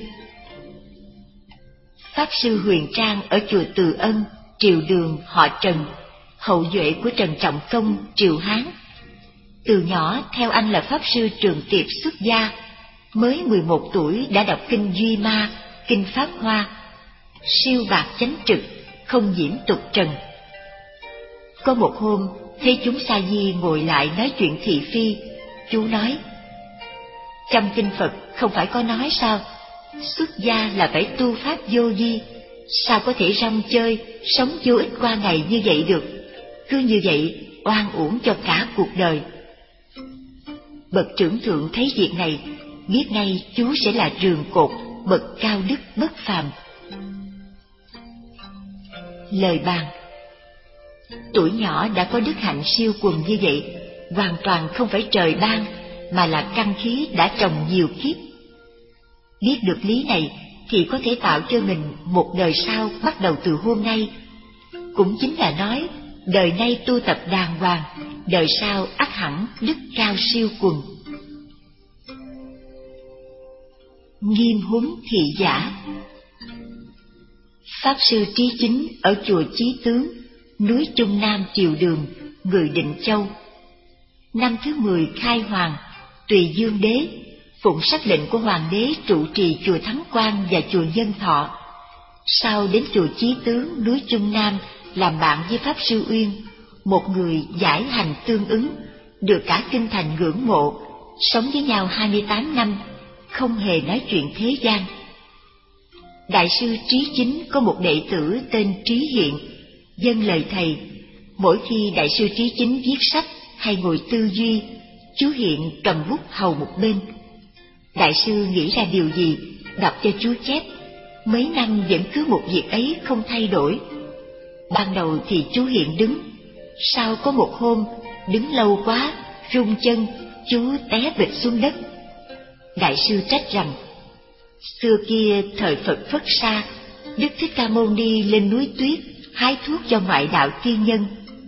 Pháp Sư Huyền Trang ở chùa Từ Ân, triều Đường, họ Trần, hậu duệ của Trần Trọng Công, triều Hán. Từ nhỏ theo anh là Pháp Sư Trường Tiệp xuất gia, mới mười một tuổi đã đọc kinh Duy Ma, kinh Pháp Hoa, siêu bạc chánh trực, không nhiễm tục trần. Có một hôm, thấy chúng sa di ngồi lại nói chuyện thị phi, chú nói: trong kinh Phật không phải có nói sao, xuất gia là phải tu pháp vô vi, sao có thể rong chơi, sống vô ích qua ngày như vậy được? Cứ như vậy, oan uổng cho cả cuộc đời. Bậc trưởng thượng thấy việc này, biết ngay chú sẽ là rường cột, bậc cao đức bất phàm. Lời bàn: tuổi nhỏ đã có đức hạnh siêu quần như vậy, hoàn toàn không phải trời ban, mà là căn khí đã trồng nhiều kiếp. Biết được lý này thì có thể tạo cho mình một đời sau bắt đầu từ hôm nay. Cũng chính là nói, đời nay tu tập đàng hoàng, đời sau ắt hẳn đức cao siêu quần. Nghiêm huấn thị giả. Pháp sư Trí Chính ở chùa Chí Tướng, núi Trung Nam Triều Đường, người Định Châu. Năm thứ mười khai hoàng, Tùy Dương Đế phụng sắc lệnh của hoàng đế trụ trì chùa Thắng Quan và chùa Nhân Thọ. Sau đến chùa Chí Tướng, núi Trung Nam làm bạn với Pháp sư Uyên, một người giải hành tương ứng, được cả kinh thành ngưỡng mộ, sống với nhau hai mươi tám năm, không hề nói chuyện thế gian. Đại sư Trí Chính có một đệ tử tên Trí Hiện, vâng lời thầy. Mỗi khi đại sư Trí Chính viết sách hay ngồi tư duy, chú Hiện cầm bút hầu một bên. Đại sư nghĩ ra điều gì, đọc cho chú chép. Mấy năm vẫn cứ một việc ấy không thay đổi. Ban đầu thì chú Hiện đứng, sau có một hôm đứng lâu quá, rung chân, chú té bịch xuống đất. Đại sư trách rằng, xưa kia thời Phật Phất Sa, Đức Thích Ca Mâu Ni lên núi Tuyết hái thuốc cho ngoại đạo tiên nhân.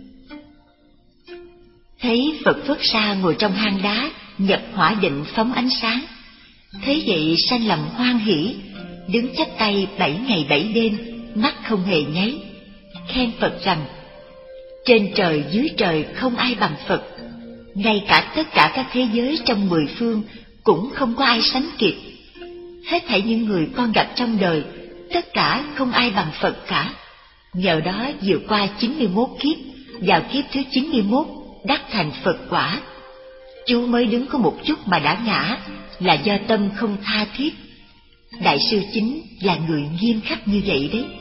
Thấy Phật Phất Sa ngồi trong hang đá, nhập hỏa định phóng ánh sáng. Thế vậy sanh lòng hoan hỷ, đứng chắp tay bảy ngày bảy đêm, mắt không hề nháy, khen Phật rằng, trên trời dưới trời không ai bằng Phật, ngay cả tất cả các thế giới trong mười phương cũng không có ai sánh kịp. Hết thảy những người con gặp trong đời, tất cả không ai bằng Phật cả. Nhờ đó vượt qua chín mươi mốt kiếp, vào kiếp thứ chín mươi mốt đắc thành Phật quả. Chú mới đứng có một chút mà đã ngã, là do tâm không tha thiết. Đại sư Chính là người nghiêm khắc như vậy đấy.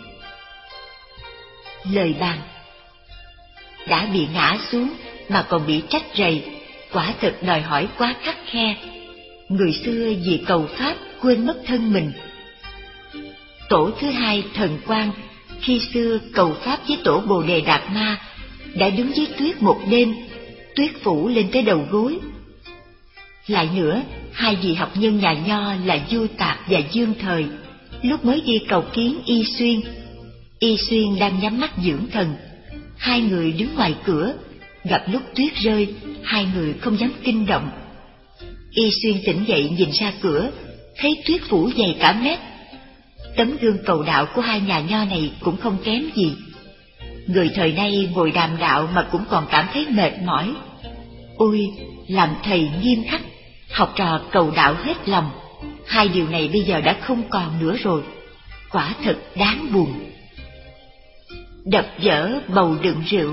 Lời bàn: đã bị ngã xuống mà còn bị trách rầy, quả thực đòi hỏi quá khắt khe. Người xưa vì cầu pháp quên mất thân mình. Tổ thứ hai Thần Quang khi xưa cầu pháp với tổ Bồ Đề Đạt Ma đã đứng dưới tuyết một đêm, tuyết phủ lên tới đầu gối. Lại nữa, hai vị học nhân nhà Nho là Du Tạp và Dương Thời lúc mới đi cầu kiến Y Xuyên. Y Xuyên đang nhắm mắt dưỡng thần, hai người đứng ngoài cửa, gặp lúc tuyết rơi, hai người không dám kinh động. Y Xuyên tỉnh dậy nhìn ra cửa, thấy tuyết phủ dày cả mét. Tấm gương cầu đạo của hai nhà Nho này cũng không kém gì. Người thời nay ngồi đàm đạo mà cũng còn cảm thấy mệt mỏi. Ôi, làm thầy nghiêm khắc, học trò cầu đạo hết lòng, hai điều này bây giờ đã không còn nữa rồi, quả thật đáng buồn. Đập vỡ bầu đựng rượu.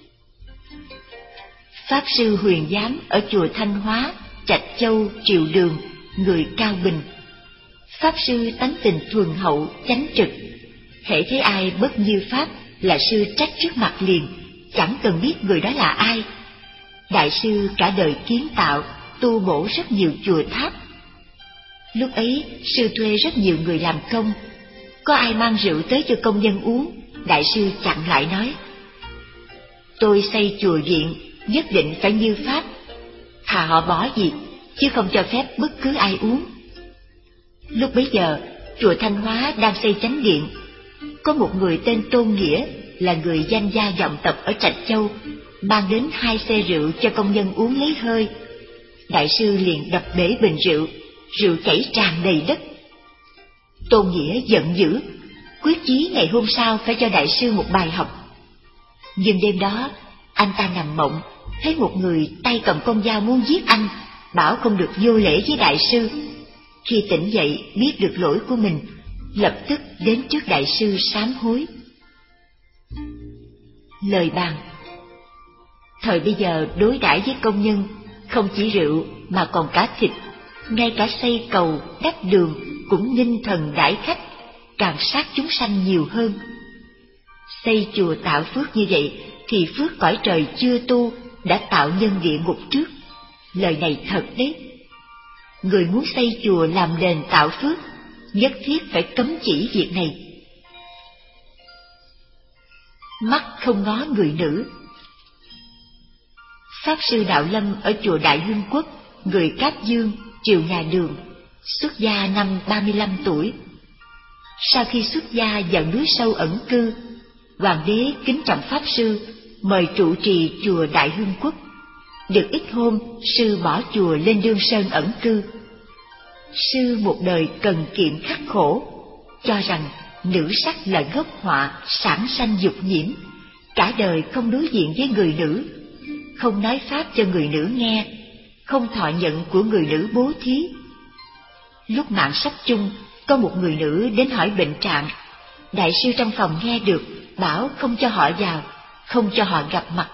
Pháp sư Huyền Giám ở chùa Thanh Hóa, Trạch Châu, Triều Đường, người Cao Bình. Pháp sư tánh tình thuần hậu, chánh trực, hễ thấy ai bất như pháp là sư trách trước mặt liền, chẳng cần biết người đó là ai. Đại sư cả đời kiến tạo, tu bổ rất nhiều chùa tháp. Lúc ấy sư thuê rất nhiều người làm công, có ai mang rượu tới cho công nhân uống, đại sư chặn lại nói: tôi xây chùa viện nhất định phải như pháp, thà họ bỏ việc chứ không cho phép bất cứ ai uống. Lúc bấy giờ chùa Thanh Hóa đang xây chánh điện, có một người tên Tôn Nghĩa là người danh gia vọng tộc ở Trạch Châu, mang đến hai xe rượu cho công nhân uống lấy hơi. Đại sư liền đập bể bình rượu, rượu chảy tràn đầy đất. Tôn Nghĩa giận dữ, quyết chí ngày hôm sau phải cho đại sư một bài học. Nhưng đêm đó anh ta nằm mộng, thấy một người tay cầm con dao muốn giết anh, bảo không được vô lễ với đại sư. Khi tỉnh dậy biết được lỗi của mình, lập tức đến trước đại sư sám hối. Lời bàn: thời bây giờ đối đãi với công nhân không chỉ rượu mà còn cả thịt, ngay cả xây cầu đắp đường cũng ninh thần đãi khách, càng sát chúng sanh nhiều hơn. Xây chùa tạo phước như vậy thì phước cõi trời chưa tu đã tạo nhân địa ngục trước. Lời này thật đấy. Người muốn xây chùa làm đền tạo phước, nhất thiết phải cấm chỉ việc này. Mắt không ngó người nữ. Pháp sư Đạo Lâm ở chùa Đại Hưng Quốc, người Cáp Dương, triều nhà Đường, xuất gia năm ba mươi lăm tuổi. Sau khi xuất gia vào núi sâu ẩn cư, hoàng đế kính trọng pháp sư, mời trụ trì chùa Đại Hưng Quốc. Được ít hôm, sư bỏ chùa lên Đương Sơn ẩn cư. Sư một đời cần kiệm khắc khổ, cho rằng nữ sắc là gốc họa sản sanh dục nhiễm, cả đời không đối diện với người nữ, không nói pháp cho người nữ nghe, không thọ nhận của người nữ bố thí. Lúc mạng sắp chung, có một người nữ đến hỏi bệnh trạng. Đại sư trong phòng nghe được, bảo không cho họ vào, không cho họ gặp mặt.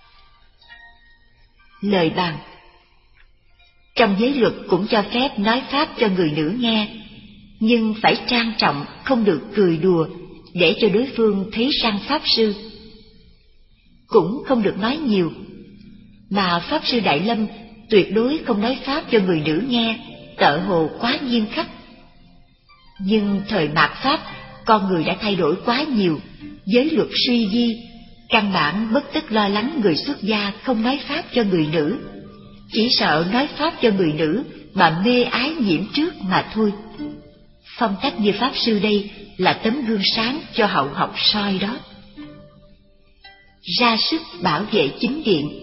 Lời bàn. Trong giới luật cũng cho phép nói pháp cho người nữ nghe, nhưng phải trang trọng, không được cười đùa, để cho đối phương thấy sang pháp sư. Cũng không được nói nhiều, mà pháp sư Đại Lâm tuyệt đối không nói pháp cho người nữ nghe, tợ hồ quá nghiêm khắc. Nhưng thời mạt Pháp, con người đã thay đổi quá nhiều, giới luật suy di, căn bản bất tức lo lắng người xuất gia không nói pháp cho người nữ, chỉ sợ nói pháp cho người nữ mà mê ái nhiễm trước mà thôi. Phong cách như pháp sư đây là tấm gương sáng cho hậu học soi đó. Ra sức bảo vệ chính điện.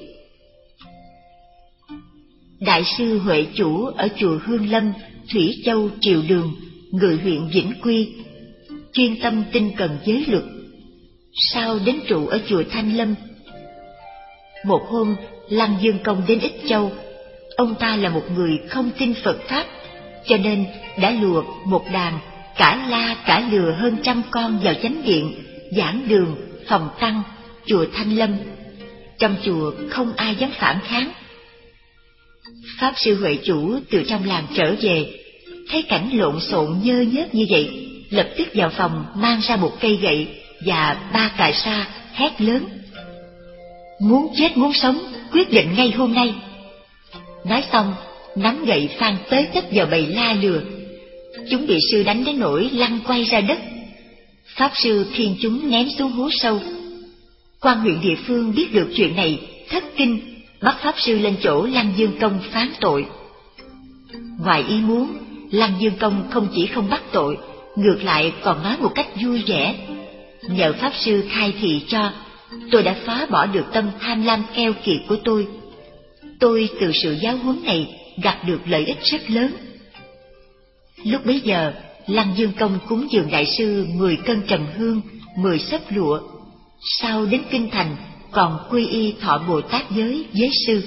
Đại sư Huệ Chủ ở chùa Hương Lâm, Thủy Châu, Triều Đường, người huyện Vĩnh Quy, chuyên tâm tinh cần giới luật. Sau đến trụ ở chùa Thanh Lâm. Một hôm, Lăng Dương Công đến Ích Châu. Ông ta là một người không tin Phật Pháp, cho nên đã lùa một đàn cả la cả lừa hơn trăm con vào chánh điện, giảng đường, phòng tăng, chùa Thanh Lâm. Trong chùa không ai dám phản kháng. Pháp sư Huệ Chủ từ trong làng trở về, thấy cảnh lộn xộn nhơ nhớt như vậy, lập tức vào phòng mang ra một cây gậy và ba cà sa, hét lớn: muốn chết muốn sống, quyết định ngay hôm nay. Nói xong, nắm gậy phang tới tấp vào bầy la lừa. Chúng bị sư đánh đến nỗi lăn quay ra đất. Pháp sư khiêng chúng ném xuống hố sâu. Quan huyện địa phương biết được chuyện này, thất kinh, bắt pháp sư lên chỗ Lăng Dương Công phán tội. Ngoài ý muốn, Lăng Dương Công không chỉ không bắt tội, ngược lại còn nói một cách vui vẻ: nhờ pháp sư khai thị cho, tôi đã phá bỏ được tâm tham lam keo kiệt của tôi. Tôi từ sự giáo huấn này gặt được lợi ích rất lớn. Lúc bấy giờ, Lăng Dương Công cúng dường đại sư mười cân trầm hương, mười xấp lụa. Sau đến kinh thành, còn quy y thọ Bồ Tát giới với sư.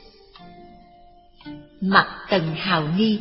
Mặt Tần Hào Nghi.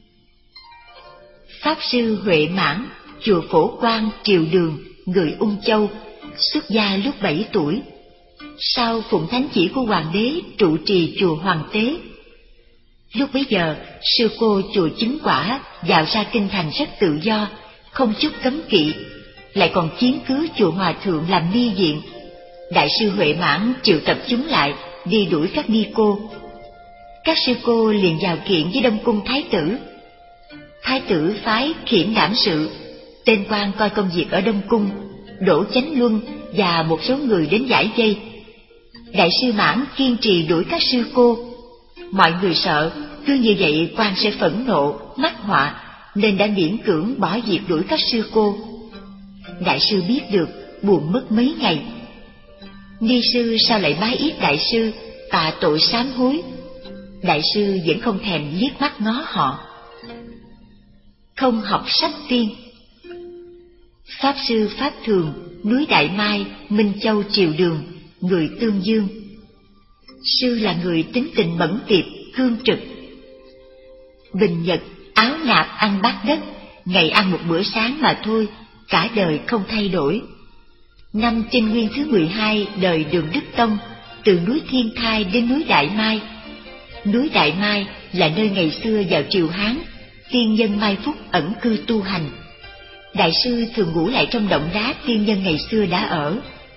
Pháp sư Huệ Mãn, chùa Phổ Quang, Triều Đường, người Ung Châu, xuất gia lúc bảy tuổi. Sau phụng thánh chỉ của hoàng đế trụ trì chùa Hoàng Tế. Lúc bấy giờ, sư cô chùa Chính Quả vào ra kinh thành rất tự do, không chút cấm kỵ, lại còn chiếm cứ chùa Hòa Thượng làm ni viện. Đại sư Huệ Mãn triệu tập chúng lại, đi đuổi các ni cô. Các sư cô liền vào kiện với Đông Cung Thái tử. Thái tử phái khiển đảm sự, tên quan coi công việc ở Đông Cung, Đỗ Chánh Luân và một số người đến giải vây. Đại sư Mãn kiên trì đuổi các sư cô. Mọi người sợ, cứ như vậy quan sẽ phẫn nộ, mắc họa, nên đã miễn cưỡng bỏ việc đuổi các sư cô. Đại sư biết được, buồn mất mấy ngày. Ni sư sao lại bái yết đại sư, tạ tội sám hối. Đại sư vẫn không thèm liếc mắt ngó họ. Không học sách tiên. Pháp sư Pháp Thường, núi Đại Mai, Minh Châu, Triều Đường, người Tương Dương. Sư là người tính tình mẫn tiệp, cương trực. Bình nhật, áo nạp ăn bát đất, ngày ăn một bữa sáng mà thôi, cả đời không thay đổi. Năm Chinh Nguyên thứ mười hai đời Đường Đức Tông, từ núi Thiên Thai đến núi Đại Mai. Núi Đại Mai là nơi ngày xưa vào triều Hán, tiên nhân Mai Phúc ẩn cư tu hành. Đại sư thường ngủ lại trong động đá tiên nhân ngày xưa đã ở.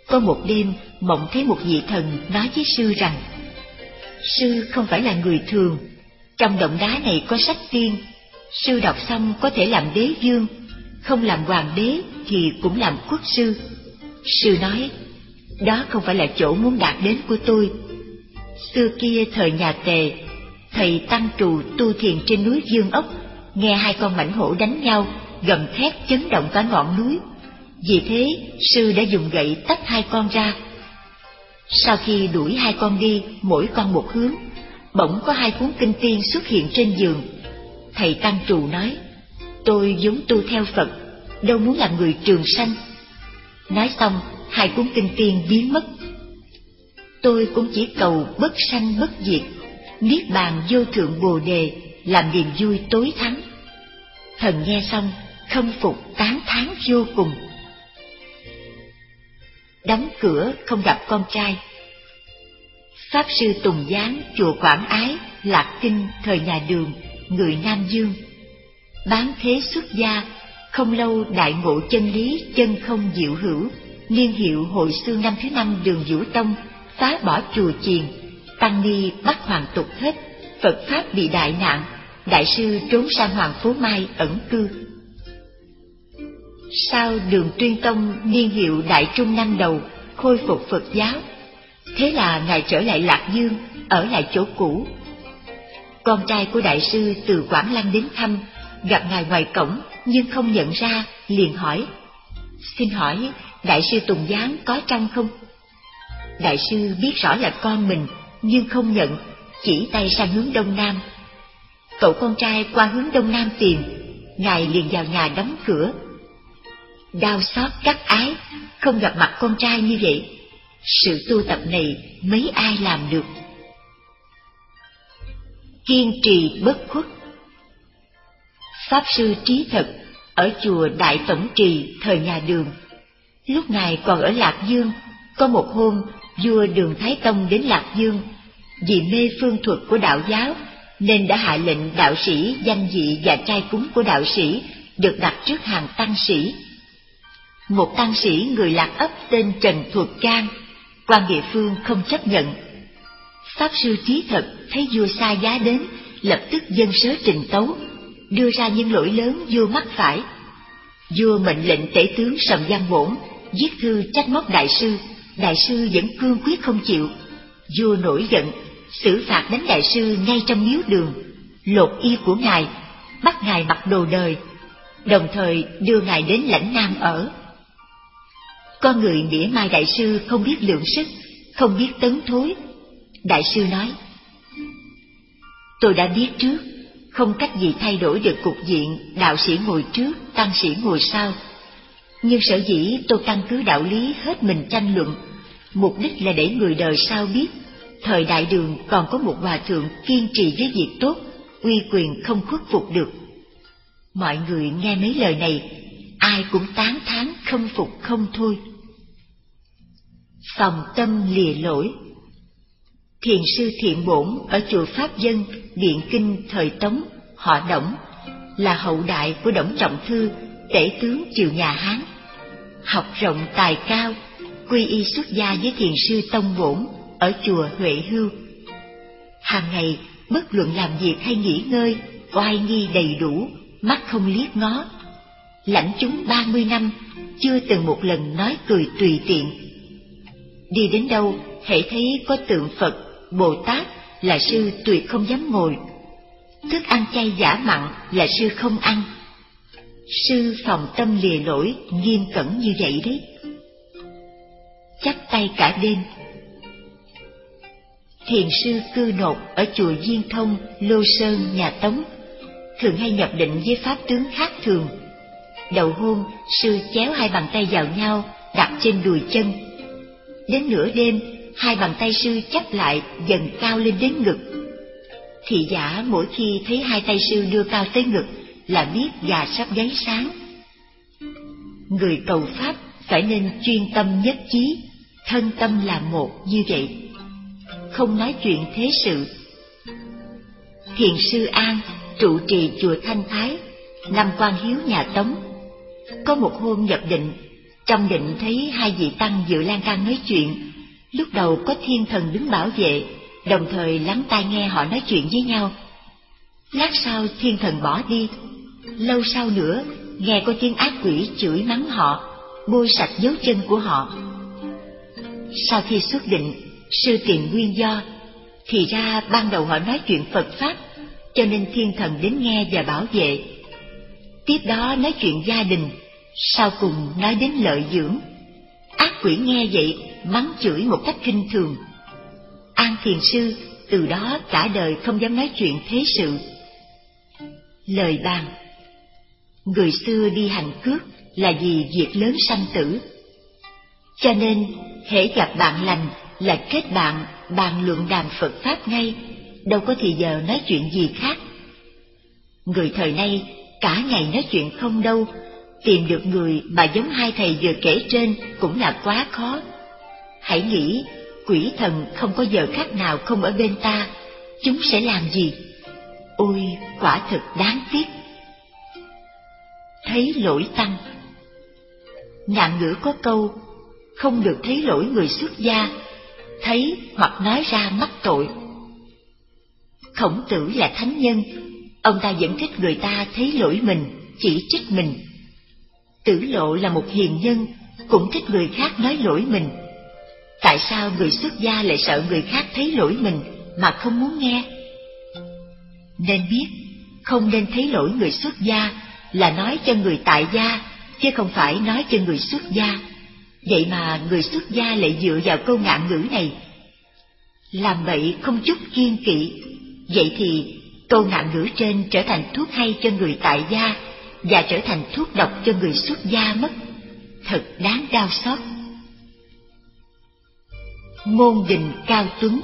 Có một đêm, mộng thấy một vị thần nói với sư rằng: sư không phải là người thường, trong động đá này có sách tiên, sư đọc xong có thể làm đế vương, không làm hoàng đế thì cũng làm quốc sư. Sư nói: đó không phải là chỗ muốn đạt đến của tôi. Xưa kia thời nhà Tề, thầy Tăng Trù tu thiền trên núi Dương Ốc, nghe hai con mãnh hổ đánh nhau, gầm thét chấn động cả ngọn núi. Vì thế, sư đã dùng gậy tách hai con ra. Sau khi đuổi hai con đi, mỗi con một hướng, bỗng có hai cuốn kinh tiên xuất hiện trên giường. Thầy Tăng Trù nói: tôi vốn tu theo Phật, đâu muốn làm người trường sanh. Nói xong, hai cuốn kinh tiên biến mất. Tôi cũng chỉ cầu bất sanh bất diệt, niết bàn vô thượng bồ đề, làm niềm vui tối thắng. Thần nghe xong, khâm phục tán thán vô cùng. Đóng cửa không gặp con trai. Pháp sư Tùng Giáng, chùa Quảng Ái, Lạc Kinh, thời nhà Đường, người Nam Dương. Bán thế xuất gia, không lâu đại ngộ chân lý chân không diệu hữu, niên hiệu Hội Xương năm thứ năm Đường Vũ Tông, phá bỏ chùa chiền, tăng ni bắt hoàn tục hết, Phật pháp bị đại nạn, đại sư trốn sang Hoàng Phố Mai ẩn cư. Sau Đường Tuyên Tông niên hiệu Đại Trung năm đầu khôi phục Phật giáo, thế là ngài trở lại Lạc Dương, ở lại chỗ cũ. Con trai của đại sư từ Quảng Lăng đến thăm, gặp ngài ngoài cổng nhưng không nhận ra, liền hỏi: xin hỏi đại sư Tùng Giáng có trong không? Đại sư biết rõ là con mình nhưng không nhận, chỉ tay sang hướng đông nam. Cậu con trai qua hướng đông nam tìm, ngài liền vào nhà đóng cửa. Đau xót cắt ái, không gặp mặt con trai như vậy. Sự tu tập này mấy ai làm được. Kiên trì bất khuất. Pháp sư Trí Thật ở chùa Đại Tổng Trì thời nhà Đường, lúc ngài còn ở Lạc Dương, có một hôm vua Đường Thái Tông đến Lạc Dương, vì mê phương thuật của đạo giáo nên đã hạ lệnh đạo sĩ danh dị và trai cúng của đạo sĩ được đặt trước hàng tăng sĩ. Một tăng sĩ người Lạc Ấp tên Trần Thuật Can, quan địa phương không chấp nhận. Pháp sư Trí Thật thấy vua xa giá đến, lập tức dâng sớ trình tấu, đưa ra những lỗi lớn vua mắc phải. Vua mệnh lệnh tể tướng Sầm Văn Bổn viết thư trách móc đại sư, đại sư vẫn cương quyết không chịu. Vua nổi giận, xử phạt đánh đại sư ngay trong miếu đường, lột y của ngài, bắt ngài mặc đồ đời, đồng thời đưa ngài đến lãnh Nam ở. Con người mỉa mai đại sư không biết lượng sức, không biết tấn thối. Đại sư nói: tôi đã biết trước, không cách gì thay đổi được cục diện đạo sĩ ngồi trước, tăng sĩ ngồi sau. Nhưng sở dĩ tôi căn cứ đạo lý hết mình tranh luận, mục đích là để người đời sau biết, thời Đại Đường còn có một hòa thượng kiên trì với việc tốt, uy quyền không khuất phục được. Mọi người nghe mấy lời này, ai cũng tán thán khâm phục không thôi. Phòng tâm lìa lỗi. Thiền sư Thiện Bổn ở chùa Pháp Dân, Điện Kinh thời Tống, họ Đổng, là hậu đại của Đổng Trọng Thư, tể tướng triều nhà Hán. Học rộng tài cao, quy y xuất gia với thiền sư Tông Bổn ở chùa Huệ Hưu. Hàng ngày bất luận làm việc hay nghỉ ngơi, oai nghi đầy đủ, mắt không liếc ngó. Lãnh chúng ba mươi năm, chưa từng một lần nói cười tùy tiện. Đi đến đâu, hễ thấy có tượng Phật, Bồ Tát là sư tuyệt không dám ngồi. Thức ăn chay giả mặn là sư không ăn. Sư phòng tâm lìa lỗi nghiêm cẩn như vậy đấy. Chắp tay cả đêm. Thiền sư Cư Nột ở chùa Diên Thông, Lô Sơn, nhà Tống, thường hay nhập định với pháp tướng khác thường. Đầu hôm, sư chéo hai bàn tay vào nhau, đặt trên đùi chân. Đến nửa đêm, hai bàn tay sư chắp lại dần cao lên đến ngực. Thị giả mỗi khi thấy hai tay sư đưa cao tới ngực là biết gà sắp gáy sáng. Người cầu pháp phải nên chuyên tâm nhất chí, thân tâm là một như vậy, không nói chuyện thế sự. Thiền sư An trụ trì chùa Thanh Thái, năm Quan Hiếu nhà Tống, có một hôm nhập định, Trong định thấy hai vị tăng vừa lan can nói chuyện, lúc đầu có thiên thần đứng bảo vệ, đồng thời lắng tai nghe họ nói chuyện với nhau. Lát sau thiên thần bỏ đi, lâu sau nữa nghe có tiếng ác quỷ chửi mắng họ, bôi sạch dấu chân của họ. Sau khi xuất định, sư tìm nguyên do, thì ra ban đầu họ nói chuyện Phật Pháp, cho nên thiên thần đến nghe và bảo vệ. Tiếp đó nói chuyện gia đình, sau cùng nói đến lợi dưỡng. Ác quỷ nghe vậy, mắng chửi một cách khinh thường. An Thiền sư từ đó cả đời không dám nói chuyện thế sự. Lời bàn: người xưa đi hành cước là vì việc lớn sanh tử, cho nên hễ gặp bạn lành là kết bạn bàn luận đàm Phật Pháp ngay, đâu có thì giờ nói chuyện gì khác. Người thời nay cả ngày nói chuyện không đâu, tìm được người mà giống hai thầy vừa kể trên cũng là quá khó. Hãy nghĩ, quỷ thần không có giờ khác nào không ở bên ta, chúng sẽ làm gì? Ôi, quả thực đáng tiếc. Thấy lỗi tăng. Ngạn ngữ có câu, không được thấy lỗi người xuất gia, thấy hoặc nói ra mắc tội. Khổng Tử là thánh nhân, ông ta vẫn thích người ta thấy lỗi mình, chỉ trích mình. Tử Lộ là một hiền nhân, cũng thích người khác nói lỗi mình. Tại sao người xuất gia lại sợ người khác thấy lỗi mình mà không muốn nghe? Nên biết, không nên thấy lỗi người xuất gia là nói cho người tại gia, chứ không phải nói cho người xuất gia. Vậy mà người xuất gia lại dựa vào câu ngạn ngữ này. Làm bậy không chút kiêng kỵ, vậy thì câu ngạn ngữ trên trở thành thuốc hay cho người tại gia, và trở thành thuốc độc cho người xuất gia mất. Thật đáng đau xót. Ngôn đình cao tuấn.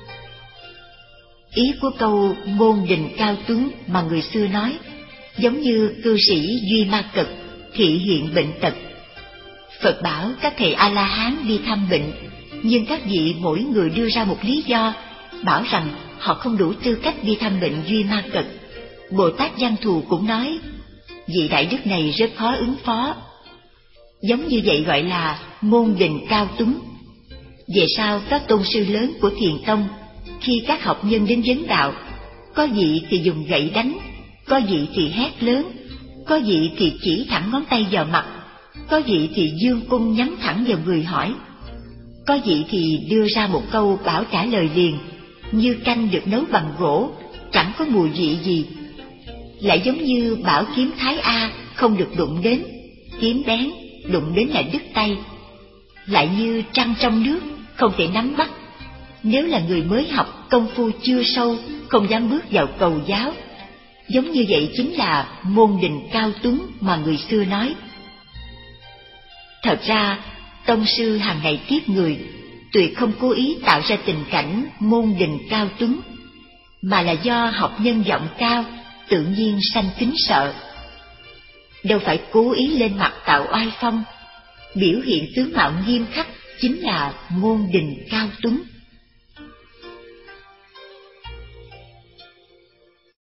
Ý của câu ngôn đình cao tuấn mà người xưa nói, giống như cư sĩ Duy Ma Cật thị hiện bệnh tật. Phật bảo các thầy A-la-hán đi thăm bệnh, nhưng các vị mỗi người đưa ra một lý do, bảo rằng họ không đủ tư cách đi thăm bệnh Duy Ma Cật. Bồ Tát Văn Thù cũng nói, vị đại đức này rất khó ứng phó. Giống như vậy gọi là ngôn đình cao tuấn. Về sau các tôn sư lớn của Thiền Tông, khi các học nhân đến vấn đạo, có vị thì dùng gậy đánh, có vị thì hét lớn, có vị thì chỉ thẳng ngón tay vào mặt, có vị thì dương cung nhắm thẳng vào người hỏi, có vị thì đưa ra một câu bảo trả lời liền, như canh được nấu bằng gỗ, chẳng có mùi vị gì. Lại giống như bảo kiếm Thái A không được đụng đến, kiếm bén, đụng đến là đứt tay. Lại như trăng trong nước, không thể nắm bắt. Nếu là người mới học, công phu chưa sâu, không dám bước vào cầu giáo. Giống như vậy chính là môn đình cao tuấn mà người xưa nói. Thật ra, tông sư hàng ngày tiếp người, tuyệt không cố ý tạo ra tình cảnh môn đình cao tuấn, mà là do học nhân giọng cao, tự nhiên sanh kính sợ. Đâu phải cố ý lên mặt tạo oai phong, biểu hiện tướng mạo nghiêm khắc chính là môn đình cao tuấn.